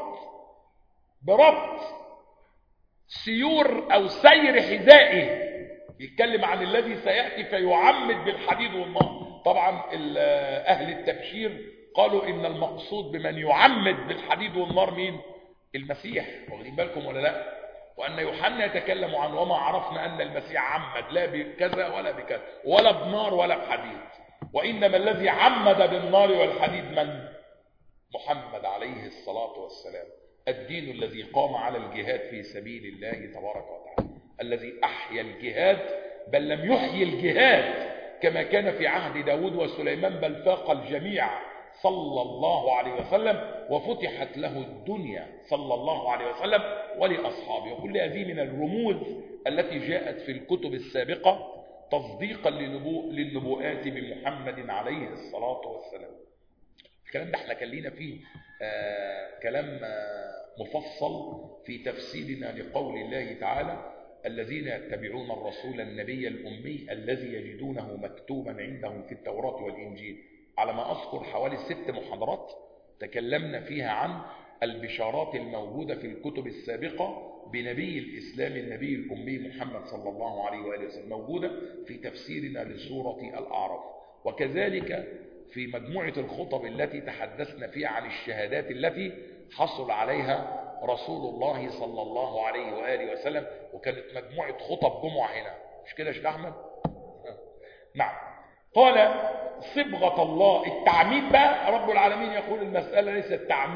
بربط سيور أو سير حذائه. يتكلم عن الذي سيأتي فيعمد بالحديد والنار. طبعا أهل التبشير قالوا إن المقصود بمن يعمد بالحديد والنار مين؟ المسيح. واخدين بالكم ولا لا؟ وأن يوحنا يتكلم عن وما عرفنا أن المسيح عمد لا بكذا ولا بكذا ولا بنار ولا بحديد، وإنما الذي عمد بالنار والحديد من؟ محمد عليه الصلاة والسلام. الدين الذي قام على الجهاد في سبيل الله تبارك وتعالى، الذي أحيا الجهاد بل لم يحيي الجهاد كما كان في عهد داود وسليمان، بل فاق الجميع صلى الله عليه وسلم، وفتحت له الدنيا صلى الله عليه وسلم ولأصحابه. وكل هذه من الرموز التي جاءت في الكتب السابقة تصديقا للنبوءات بمحمد عليه الصلاة والسلام. الكلام ده احنا كان لينا فيه كلام مفصل في تفسيرنا لقول الله تعالى الذين يتبعون الرسول النبي الأمي الذي يجدونه مكتوبا عندهم في التوراة والإنجيل. على ما أذكر حوالي 6 محاضرات تكلمنا فيها عن البشارات الموجودة في الكتب السابقة بنبي الإسلام النبي الأمي محمد صلى الله عليه وآله وسلم موجودة في تفسيرنا لسورة الأعراف. وكذلك في مجموعة الخطب التي تحدثنا فيها عن الشهادات التي حصل عليها رسول الله صلى الله عليه وآله وسلم، وكانت مجموعة خطب جمعة هنا، مش كده يا شيخ أحمد؟ نعم. قال صبغة الله. التعميد بقى رب العالمين يقول المسألة ليس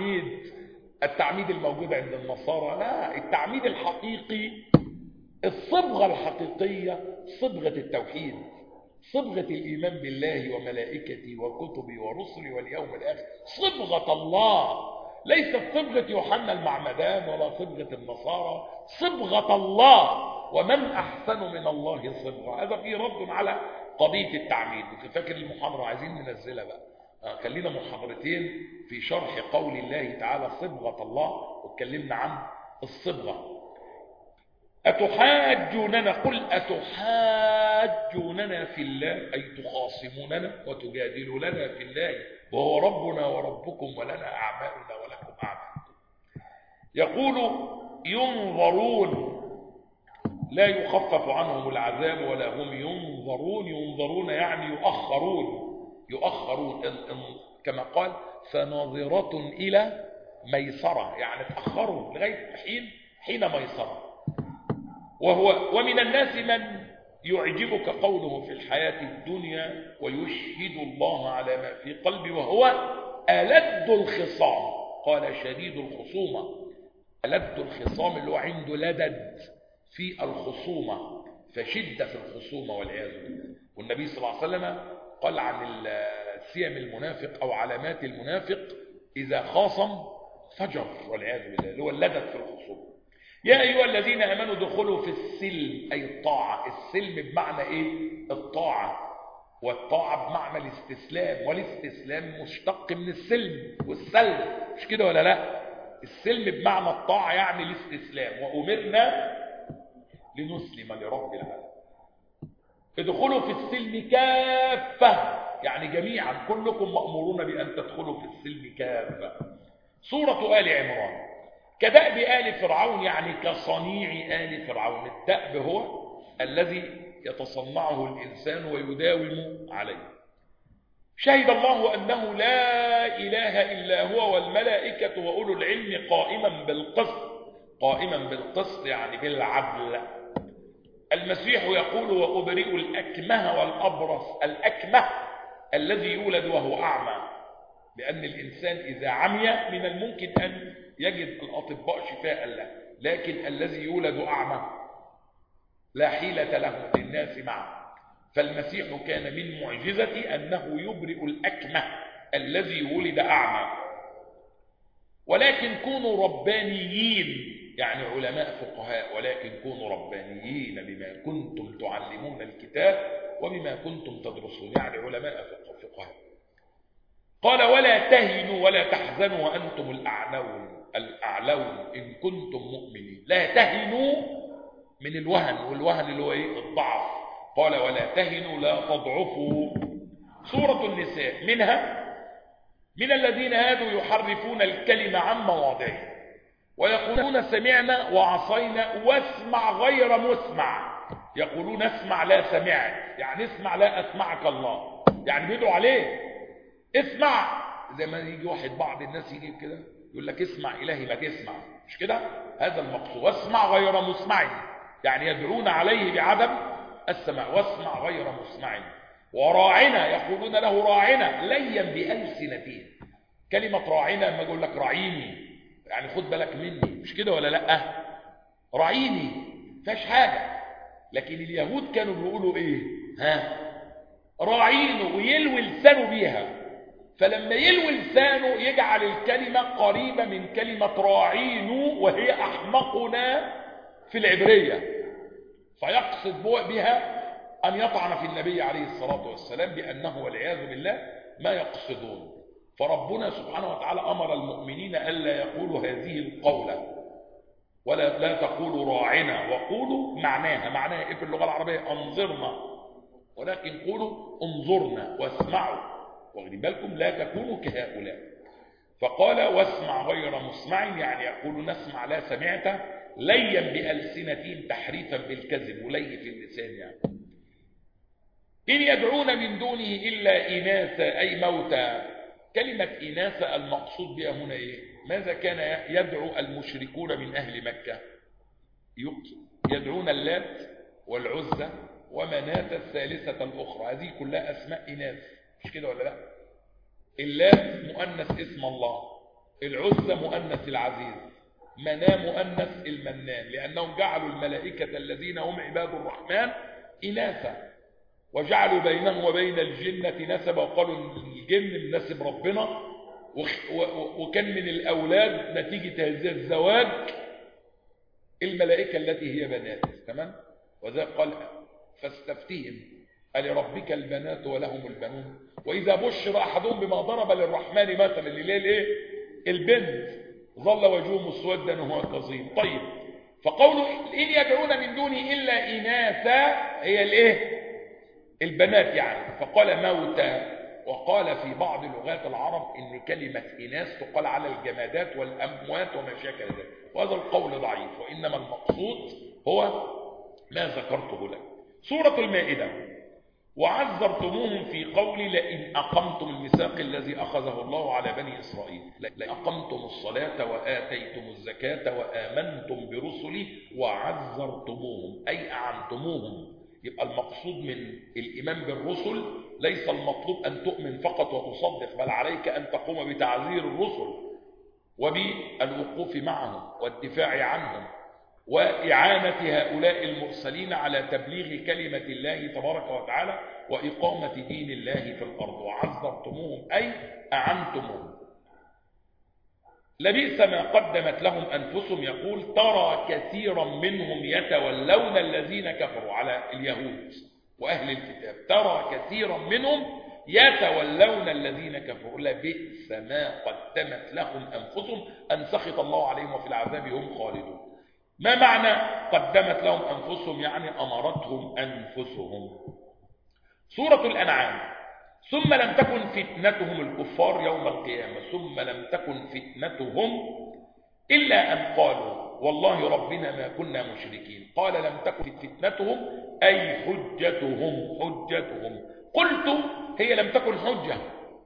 التعميد الموجود عند النصارى، لا، التعميد الحقيقي، الصبغة الحقيقية صبغة التوحيد، صبغة الإيمان بالله وملائكته وكتبه ورسله واليوم الآخر، صبغة الله، ليست صبغة يوحنا المعمدان ولا صبغة النصارى، صبغة الله. ومن أحسن من الله صبغة. هذا فيه رد على قضية التعميد. وكنت فاكر المحاضرة عايزين ننزلها بقى، خلينا محاضرتين في شرح قول الله تعالى صبغة الله، واتكلمنا عن الصبغة. أتحاجوننا، قل أتحاجوننا في الله، أي تخاصموننا وتجادلوننا في الله وهو ربنا وربكم ولنا أعمالنا ولكم أعمالكم. يقول ينظرون، لا يخفف عنهم العذاب ولا هم ينظرون. ينظرون يعني يؤخرون كما قال فناظرة إلى ميسرة، يعني تأخروا لغاية حين ميسرة. ومن الناس من يعجبك قوله في الحياة الدنيا ويشهد الله على ما في قلبه وهو ألد الخصام. قال شديد الخصومة، ألد الخصام اللي هو عنده لدد في الخصومة، فشدة في الخصومة والعياذ بالله. والنبي صلى الله عليه وسلم قال عن سيم المنافق أو علامات المنافق إذا خاصم فجر والعياذ بالله، اللي هو اللدد في الخصومة. يا أيها الذين آمنوا دخلوا في السلم، أي الطاعة. السلم بمعنى إيه؟ الطاعة، والطاعة بمعنى الاستسلام، والاستسلام مشتق من السلم والسلم، مش كده ولا لا؟ السلم بمعنى الطاعة يعني الاستسلام، وأمرنا لنسلم لرب العالمين. ادخلوا في السلم كافة، يعني جميعا كلكم مأمورون بأن تدخلوا في السلم كافة. سورة آل عمران. كدأب آل فرعون، يعني كصنيع آل فرعون. الدأب هو الذي يتصنعه الإنسان ويداوم عليه. شهد الله أنه لا إله إلا هو والملائكة وأولو العلم قائما بالقسط. قائما بالقسط يعني بالعدل. المسيح يقول وأبرئ الأكمه والأبرص. الأكمه الذي يولد وهو أعمى، لأن الإنسان إذا عمي من الممكن أن يجد الأطباء شفاء له، لكن الذي يولد أعمى لا حيلة له للناس معه. فالمسيح كان من معجزته أنه يبرئ الأكمه الذي ولد أعمى. ولكن كونوا ربانيين، يعني علماء فقهاء، ولكن كونوا ربانيين بما كنتم تعلمون الكتاب وبما كنتم تدرسون، يعني علماء فقهاء. قال ولا تهنوا ولا تحزنوا وأنتم الأعلون إن كنتم مؤمنين. لا تهنوا من الوهن، والوهن اللي هو إيه؟ الضعف. قال ولا تهنوا لا تضعفوا. سورة النساء. منها من الذين هادوا يحرفون الكلمة عن مواضعه ويقولون سمعنا وعصينا واسمع غير مسمع. يقولون اسمع لا سمعت، يعني اسمع لا أسمعك الله، يعني بيدعوا عليه اسمع. زي ما يجي واحد بعض الناس يجي كده يقول لك اسمع إلهي ما تسمع، مش كده؟ هذا المقصود. واسمع غير مسمع، يعني يدعون عليه بعدم السماع. واسمع غير مسمع. وراعنا، يقولون له راعنا ليا بألسنتهم. كلمة راعنا لما يقول لك راعيني، يعني خد بالك مني، مش كده ولا لا؟ راعيني فاش حاجة. لكن اليهود كانوا بيقولوا ايه؟ راعينه، ويلوي لسانه بيها. فلما يلوي لسانه يجعل الكلمة قريبة من كلمة راعينه، وهي أحمقنا في العبرية، فيقصد بها أن يطعن في النبي عليه الصلاة والسلام بأنه والعياذ بالله ما يقصدون. فربنا سبحانه وتعالى أمر المؤمنين ألا يقولوا هذه القولة، ولا لا تقولوا راعنا، وقولوا معناها إيه في اللغة العربية؟ أنظرنا، ولكن قولوا انظرنا واسمعوا، واخدين بالكم لا تكونوا كهؤلاء. فقال واسمع غير مسمع، يعني يقول نسمع لا سمعت، ليا بألسنتهم تحريفا بالكذب، ولي في اللسان يعني. إن يدعون من دونه إلا إناثا أي موتى. كلمة إناثا المقصود بها هنا إيه؟ ماذا كان يدعو المشركون من أهل مكة؟ يدعون اللات والعزى ومناة الثالثة الأخرى، هذه كلها أسماء إناث، مش كده ولا لا؟ اللات مؤنث اسم الله، العزى مؤنث العزيز، مناة مؤنث المنان، لأنهم جعلوا الملائكة الذين هم عباد الرحمن إناثا، وجعلوا بينهم وبين الجنة نسبا، وقالوا الجن من نسب ربنا، وكان من الأولاد نتيجة هذا الزواج الملائكة التي هي بنات. تمام؟ وذا قال فاستفتهم ألربك البنات ولهم البنون وإذا بشر أحدهم بما ضرب للرحمن مثلا، اللي الايه؟ البنت، ظل وجهه مسودا وهو كظيم. طيب، فقوله إن يدعون من دونه إلا إناثا هي الايه؟ البنات يعني. فقال موتى. وقال في بعض لغات العرب إن كلمة إناث تقال على الجمادات والأموات وما شاكل ذلك، وهذا القول ضعيف، وإنما المقصود هو ما ذكرته لك. سورة المائدة: وعذرتموهم في قول لئن أقمتم الميثاق الذي أخذه الله على بني إسرائيل، لئن أقمتم الصلاة وآتيتم الزكاة وآمنتم برسلي وعذرتموهم أي أعنتموهم. يبقى المقصود من الإيمان بالرسل ليس المطلوب أن تؤمن فقط وتصدق، بل عليك أن تقوم بتعذير الرسل وبالوقوف معهم والدفاع عنهم وإعانة هؤلاء المرسلين على تبليغ كلمة الله تبارك وتعالى وإقامة دين الله في الأرض. وعذرتموهم أي أعنتموهم. لبئس ما قدمت لهم أنفسهم. يقول ترى كثيرا منهم يتولون الذين كفروا، على اليهود وأهل الكتاب، ترى كثيرا منهم يتولون الذين كفروا. لبئس ما قدمت لهم أنفسهم أن سخط الله عليهم وفي العذاب هم خالدون. ما معنى قدمت لهم أنفسهم؟ يعني أمرتهم أنفسهم. سورة الأنعام: ثم لم تكن فتنتهم الكفار يوم القيامة، ثم لم تكن فتنتهم إلا أن قالوا والله ربنا ما كنا مشركين. قال لم تكن فتنتهم أي حجتهم. قلت هي لم تكن حجة،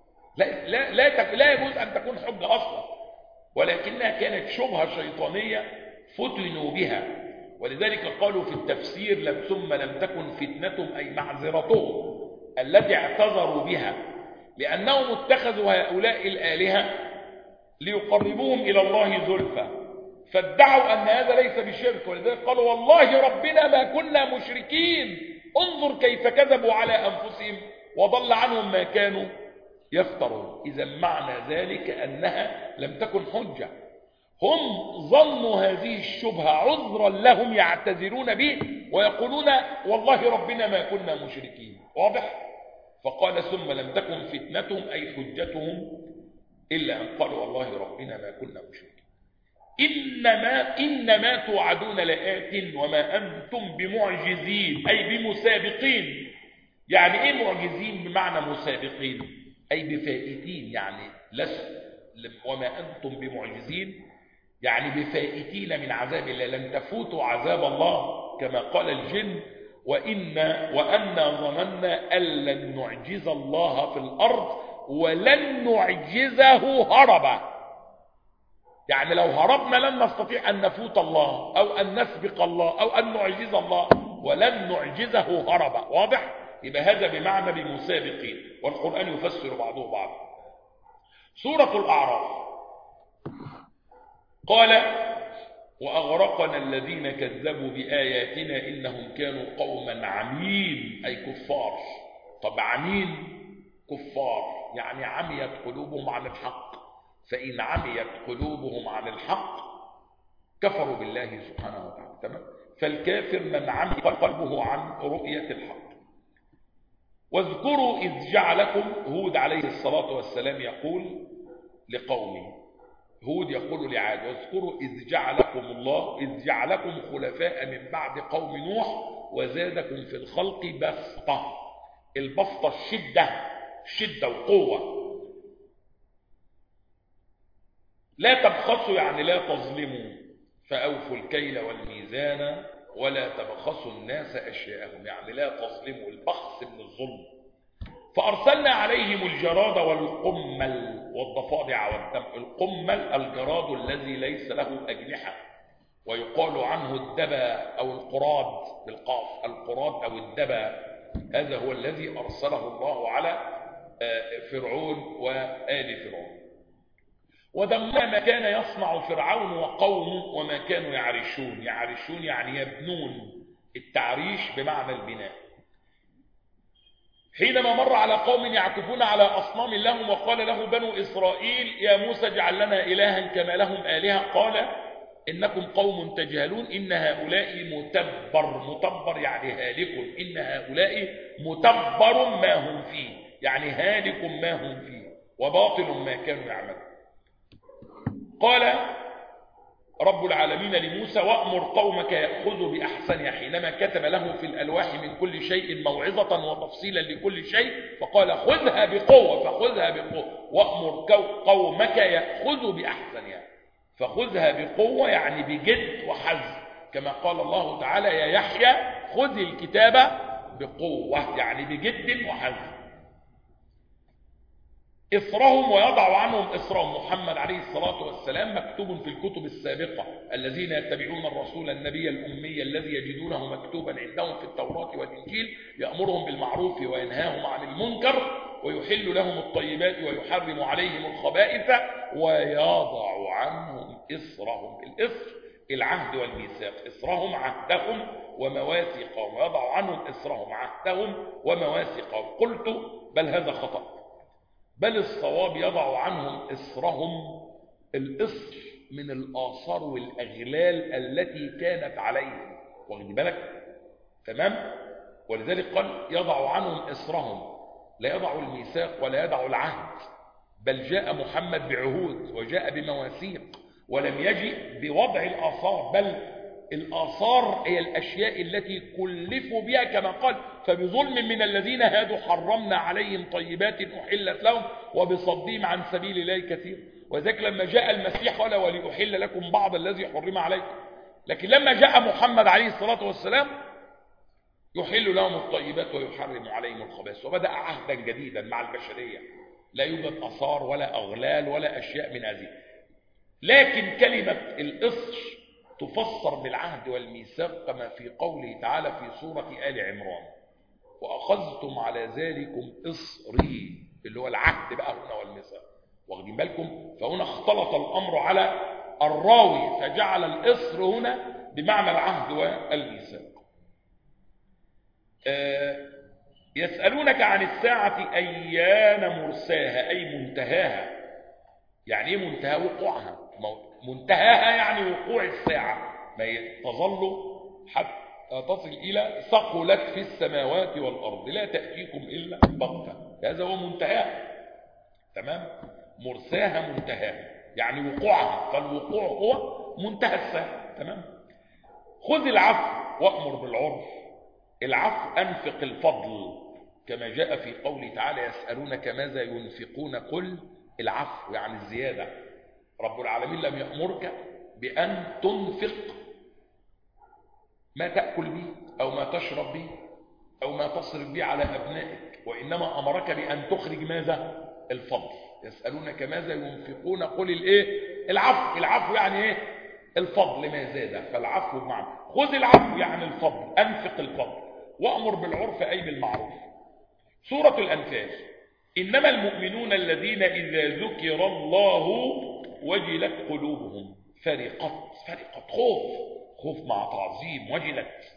لا يجوز أن تكون حجة أصلا، ولكنها كانت شبهة شيطانية فتنوا بها، ولذلك قالوا في التفسير ثم لم تكن فتنتهم أي معذرتهم التي اعتذروا بها، لأنهم اتخذوا هؤلاء الآلهة ليقربوهم إلى الله زلفى، فادعوا أن هذا ليس بشرك، ولذلك قالوا والله ربنا ما كنا مشركين. انظر كيف كذبوا على أنفسهم وضل عنهم ما كانوا يفترون. إذا معنى ذلك أنها لم تكن حجة، هم ظنوا هذه الشبهة عذرا لهم يعتذرون به ويقولون والله ربنا ما كنا مشركين. واضح؟ فقال ثم لم تكن فتنتهم أي حجتهم إلا أن قالوا والله ربنا ما كنا مشركين. إنما توعدون لآت وما أنتم بمعجزين أي بمسابقين. يعني إيه معجزين؟ بمعنى مسابقين أي بفائتين، يعني وما أنتم بمعجزين يعني بفائتين من عذاب الله، لن تفوتوا عذاب الله كما قال الجن وأنا ظننا أن لن نعجز الله في الأرض ولن نعجزه هربا. يعني لو هربنا لن نستطيع أن نفوت الله أو أن نسبق الله أو أن نعجز الله، ولن نعجزه هربا. واضح؟ يبقى هذا بمعنى بمسابقين، والقرآن يفسر بعضه بعضا. سورة الأعراف: قال وأغرقنا الذين كذبوا بآياتنا إنهم كانوا قوما عمين أي كفار. طب عمين كفار يعني عميت قلوبهم عن الحق، فإن عميت قلوبهم عن الحق كفروا بالله سبحانه وتعالى. تمام؟ فالكافر من عمي قلبه عن رؤية الحق. واذكروا إذ جعلكم، هود عليه الصلاة والسلام يقول لقومه، هود يقول لعاد واذكروا إذ جعلكم الله إذ جعلكم خلفاء من بعد قوم نوح وزادكم في الخلق بسطة. البسطة الشدة وقوة. لا تبخسوا يعني لا تظلموا، فأوفوا الكيل والميزان ولا تبخسوا الناس أشياءهم، يعني لا تظلموا، البخس من الظلم. فأرسلنا عليهم الجراد والقمل والضفادع والدم. القمل الجراد الذي ليس له أجنحة، ويقال عنه الدبا أو القراد بالقاف، القراد أو الدبا، هذا هو الذي أرسله الله على فرعون وآل فرعون. ودمر ما كان يصنع فرعون وقومه وما كانوا يعرشون. يعرشون يعني يبنون، التعريش بمعنى البناء. حينما مر على قوم يعكفون على أصنام لهم، وقال له بنو إسرائيل يا موسى اجعل لنا إلها كما لهم آلهة، قال إنكم قوم تجهلون إن هؤلاء متبر. متبر يعني هالك، إن هؤلاء متبر ما هم فيه، يعني هالك ما هم فيه وباطل ما كانوا يعملون. قال رب العالمين لموسى وأمر قومك يأخذوا بأحسنها، حينما كتب له في الألواح من كل شيء موعظة وتفصيلا لكل شيء، فقال خذها بقوة، فخذها بقوة. وأمر قومك يأخذوا بأحسنها، فخذها بقوة يعني بجد وحزم، كما قال الله تعالى يا يحيى خذ الكتاب بقوة، يعني بجد وحزم. إصرهم ويضع عنهم إصرهم. محمد عليه الصلاة والسلام مكتوب في الكتب السابقة الذين يتبعون الرسول النبي الأمي الذي يجدونه مكتوبا عندهم في التوراة والإنجيل يأمرهم بالمعروف وينهاهم عن المنكر ويحل لهم الطيبات ويحرم عليهم الخبائث ويضع عنهم إصرهم. الإصر العهد والميثاق، إصرهم عهدهم ومواثيقهم، ويضع عنهم إصرهم عهدهم ومواثيقهم. قلت بل هذا خطأ، بل الصواب يضع عنهم إصرهم. الإصر من الآثار والأغلال التي كانت عليهم، واخد بالك؟ تمام؟ ولذلك قال يضع عنهم إصرهم، لا يضع الميثاق ولا يضع العهد، بل جاء محمد بعهود وجاء بمواثيق، ولم يجئ بوضع الآثار، بل الآثار هي الأشياء التي كلفوا بها، كما قال فبظلم من الذين هادوا حرمنا عليهم طيبات أحلت لهم وبصدهم عن سبيل الله كثير. وذلك لما جاء المسيح قال ولأحل لكم بعض الذي حرم عليكم، لكن لما جاء محمد عليه الصلاة والسلام يحل لهم الطيبات ويحرم عليهم الخبائث، وبدأ عهدا جديدا مع البشرية، لا يوجد آثار ولا أغلال ولا أشياء من هذه. لكن كلمة الإصر تفسر بالعهد والميثاق كما في قوله تعالى في سورة آل عمران وأخذتم على ذلكم إصري، اللي هو العهد بقى هنا والميثاق، واخدين بالكم؟ فهنا اختلط الأمر على الراوي فجعل الإصر هنا بمعنى العهد والميثاق. يسألونك عن الساعة أيان مرساها، أي منتهاها. يعني ايه منتهى؟ وقوعها. منتهاها يعني وقوع الساعة، ما تظل حتى تصل إلى ثقلت في السماوات والأرض لا تأتيكم إلا بغتة، هذا هو منتهاها. تمام؟ مرساها منتهاها يعني وقوعها، فالوقوع هو منتهى الساعة. تمام؟ خذ العفو وأمر بالعرف. العفو أنفق الفضل، كما جاء في قوله تعالى يسألونك ماذا ينفقون قل العفو يعني الزيادة. رب العالمين لم يأمرك بأن تنفق ما تأكل به أو ما تشرب به أو ما تصرف به على أبنائك، وإنما أمرك بأن تخرج ماذا؟ الفضل. يسألونك ماذا ينفقون قل الإيه؟ العفو. العفو يعني إيه؟ الفضل ما زاد، فالعفو بمعنى خذ العفو يعني الفضل، أنفق الفضل. وأمر بالعرف أي بالمعروف. سورة الأنفال إنما المؤمنون الذين إذا ذكر الله وجلت قلوبهم. فرقت خوف مع تعظيم، وجلت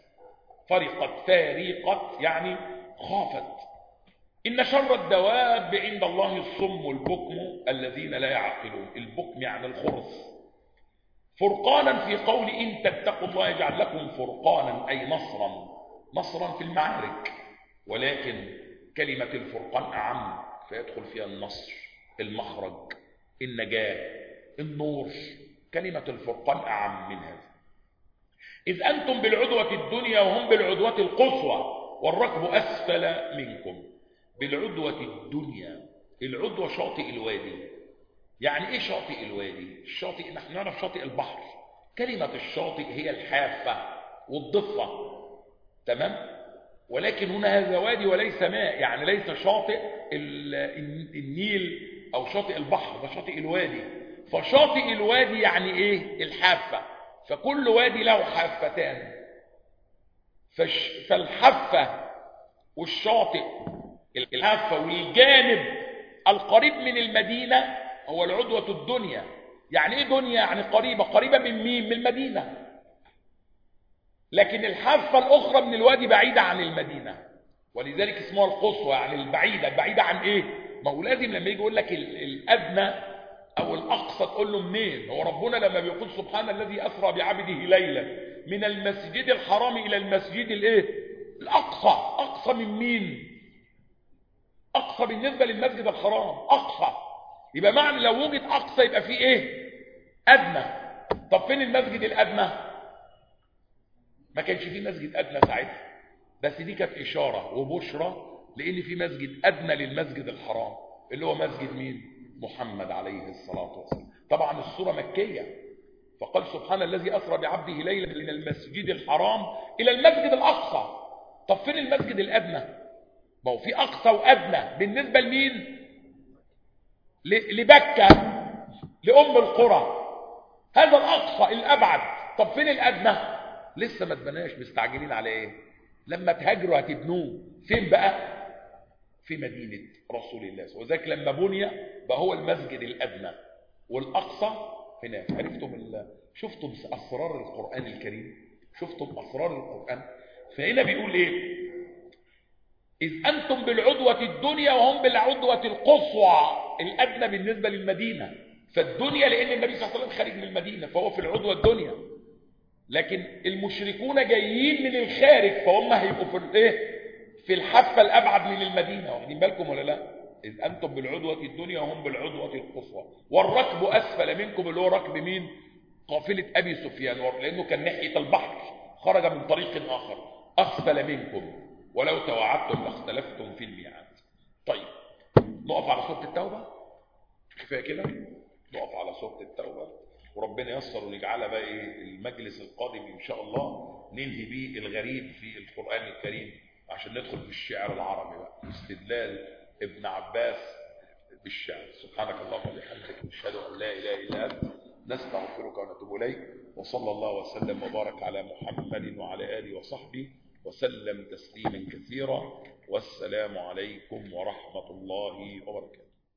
فرقت يعني خافت. إن شر الدواب عند الله الصم البكم الذين لا يعقلون. البكم يعني الخرس. فرقانا في قول إن تتقوا الله يجعل لكم فرقانا أي نصرا في المعارك، ولكن كلمة الفرقان أعم فيدخل فيها النصر، المخرج، النجاة، النور. كلمة الفرقان أعم من هذا. إذ أنتم بالعدوة الدنيا وهم بالعدوة القصوى والركب أسفل منكم. بالعدوة الدنيا، العدوة شاطئ الوادي، يعني ايه شاطئ الوادي؟ الشاطئ نحن نعرف شاطئ البحر، كلمة الشاطئ هي الحافة والضفة، تمام؟ ولكن هنا هذا وادي وليس ماء، يعني ليس شاطئ النيل او شاطئ البحر، ده شاطئ الوادي. فشاطئ الوادي يعني ايه؟ الحافة. فكل وادي له حافتان، فالحافة والشاطئ، الحافة والجانب القريب من المدينة هو العدوة الدنيا. يعني ايه دنيا؟ يعني قريبة. قريبة من مين؟ من المدينة. لكن الحافة الأخرى من الوادي بعيدة عن المدينة، ولذلك اسمها القصوى، يعني البعيدة. البعيدة عن ايه؟ ما هو لازم لما يجي يقول لك الأدنى أو الأقصى تقول له منين؟ هو ربنا لما بيقول سبحان الذي أسرى بعبده ليلا من المسجد الحرام إلى المسجد الايه؟ الأقصى. أقصى من مين؟ أقصى بالنسبة للمسجد الحرام، أقصى. يبقى معنى لو وجد أقصى يبقى فيه ايه؟ أدنى. طب فين المسجد الأدنى؟ ما كانش فيه مسجد أدنى ساعتها، بس دي كانت إشارة وبشرى لأن في مسجد أدنى للمسجد الحرام، اللي هو مسجد مين؟ محمد عليه الصلاة والسلام. طبعا السورة مكية، فقال سبحان الذي أسرى بعبده ليلا من المسجد الحرام إلى المسجد الأقصى. طب فين المسجد الأدنى؟ ما هو في أقصى وأدنى بالنسبة لمين؟ لبكة، لأم القرى. هذا الأقصى الأبعد. طب فين الأدنى؟ لسه ما اتبناش، مستعجلين على ايه؟ لما تهاجروا هتبنوه. فين بقى؟ في مدينة رسول الله. وذلك لما بني بقى هو المسجد الأدنى والأقصى هناك. عرفتم شفتم أسرار القرآن الكريم؟ شفتم أسرار القرآن؟ فهنا بيقول ايه؟ إذ أنتم بالعدوة الدنيا وهم بالعدوة القصوى، الأدنى بالنسبة للمدينة. فالدنيا لأن النبي صلى الله عليه وسلم خارج من المدينة فهو في العدوة الدنيا، لكن المشركون جايين من الخارج فهم هيبقوا في الايه؟ في الحافة الأبعد من المدينة. واخدين بالكم ولا لا؟ إذ أنتم بالعدوة الدنيا وهم بالعدوة القصوى والركب أسفل منكم، اللي هو ركب مين؟ قافلة أبي سفيان، لأنه كان ناحية البحر، خرج من طريق آخر. أسفل منكم ولو تواعدتم لاختلفتم في الميعاد. طيب نقف على سورة التوبة، كفاية كده. نقف على سورة التوبة، وربنا ييسر ونجعلها بقى ايه المجلس القادم ان شاء الله ننهي بيه الغريب في القرآن الكريم، عشان ندخل في الشعر العربي بقى، استدلال ابن عباس بالشعر. سبحانك اللهم وبحمدك نشهد ان لا اله الا انت نستغفرك ونتوب اليك. وصلى الله وسلم وبارك على محمد وعلى اله وصحبه وسلم تسليما كثيرا. والسلام عليكم ورحمة الله وبركاته.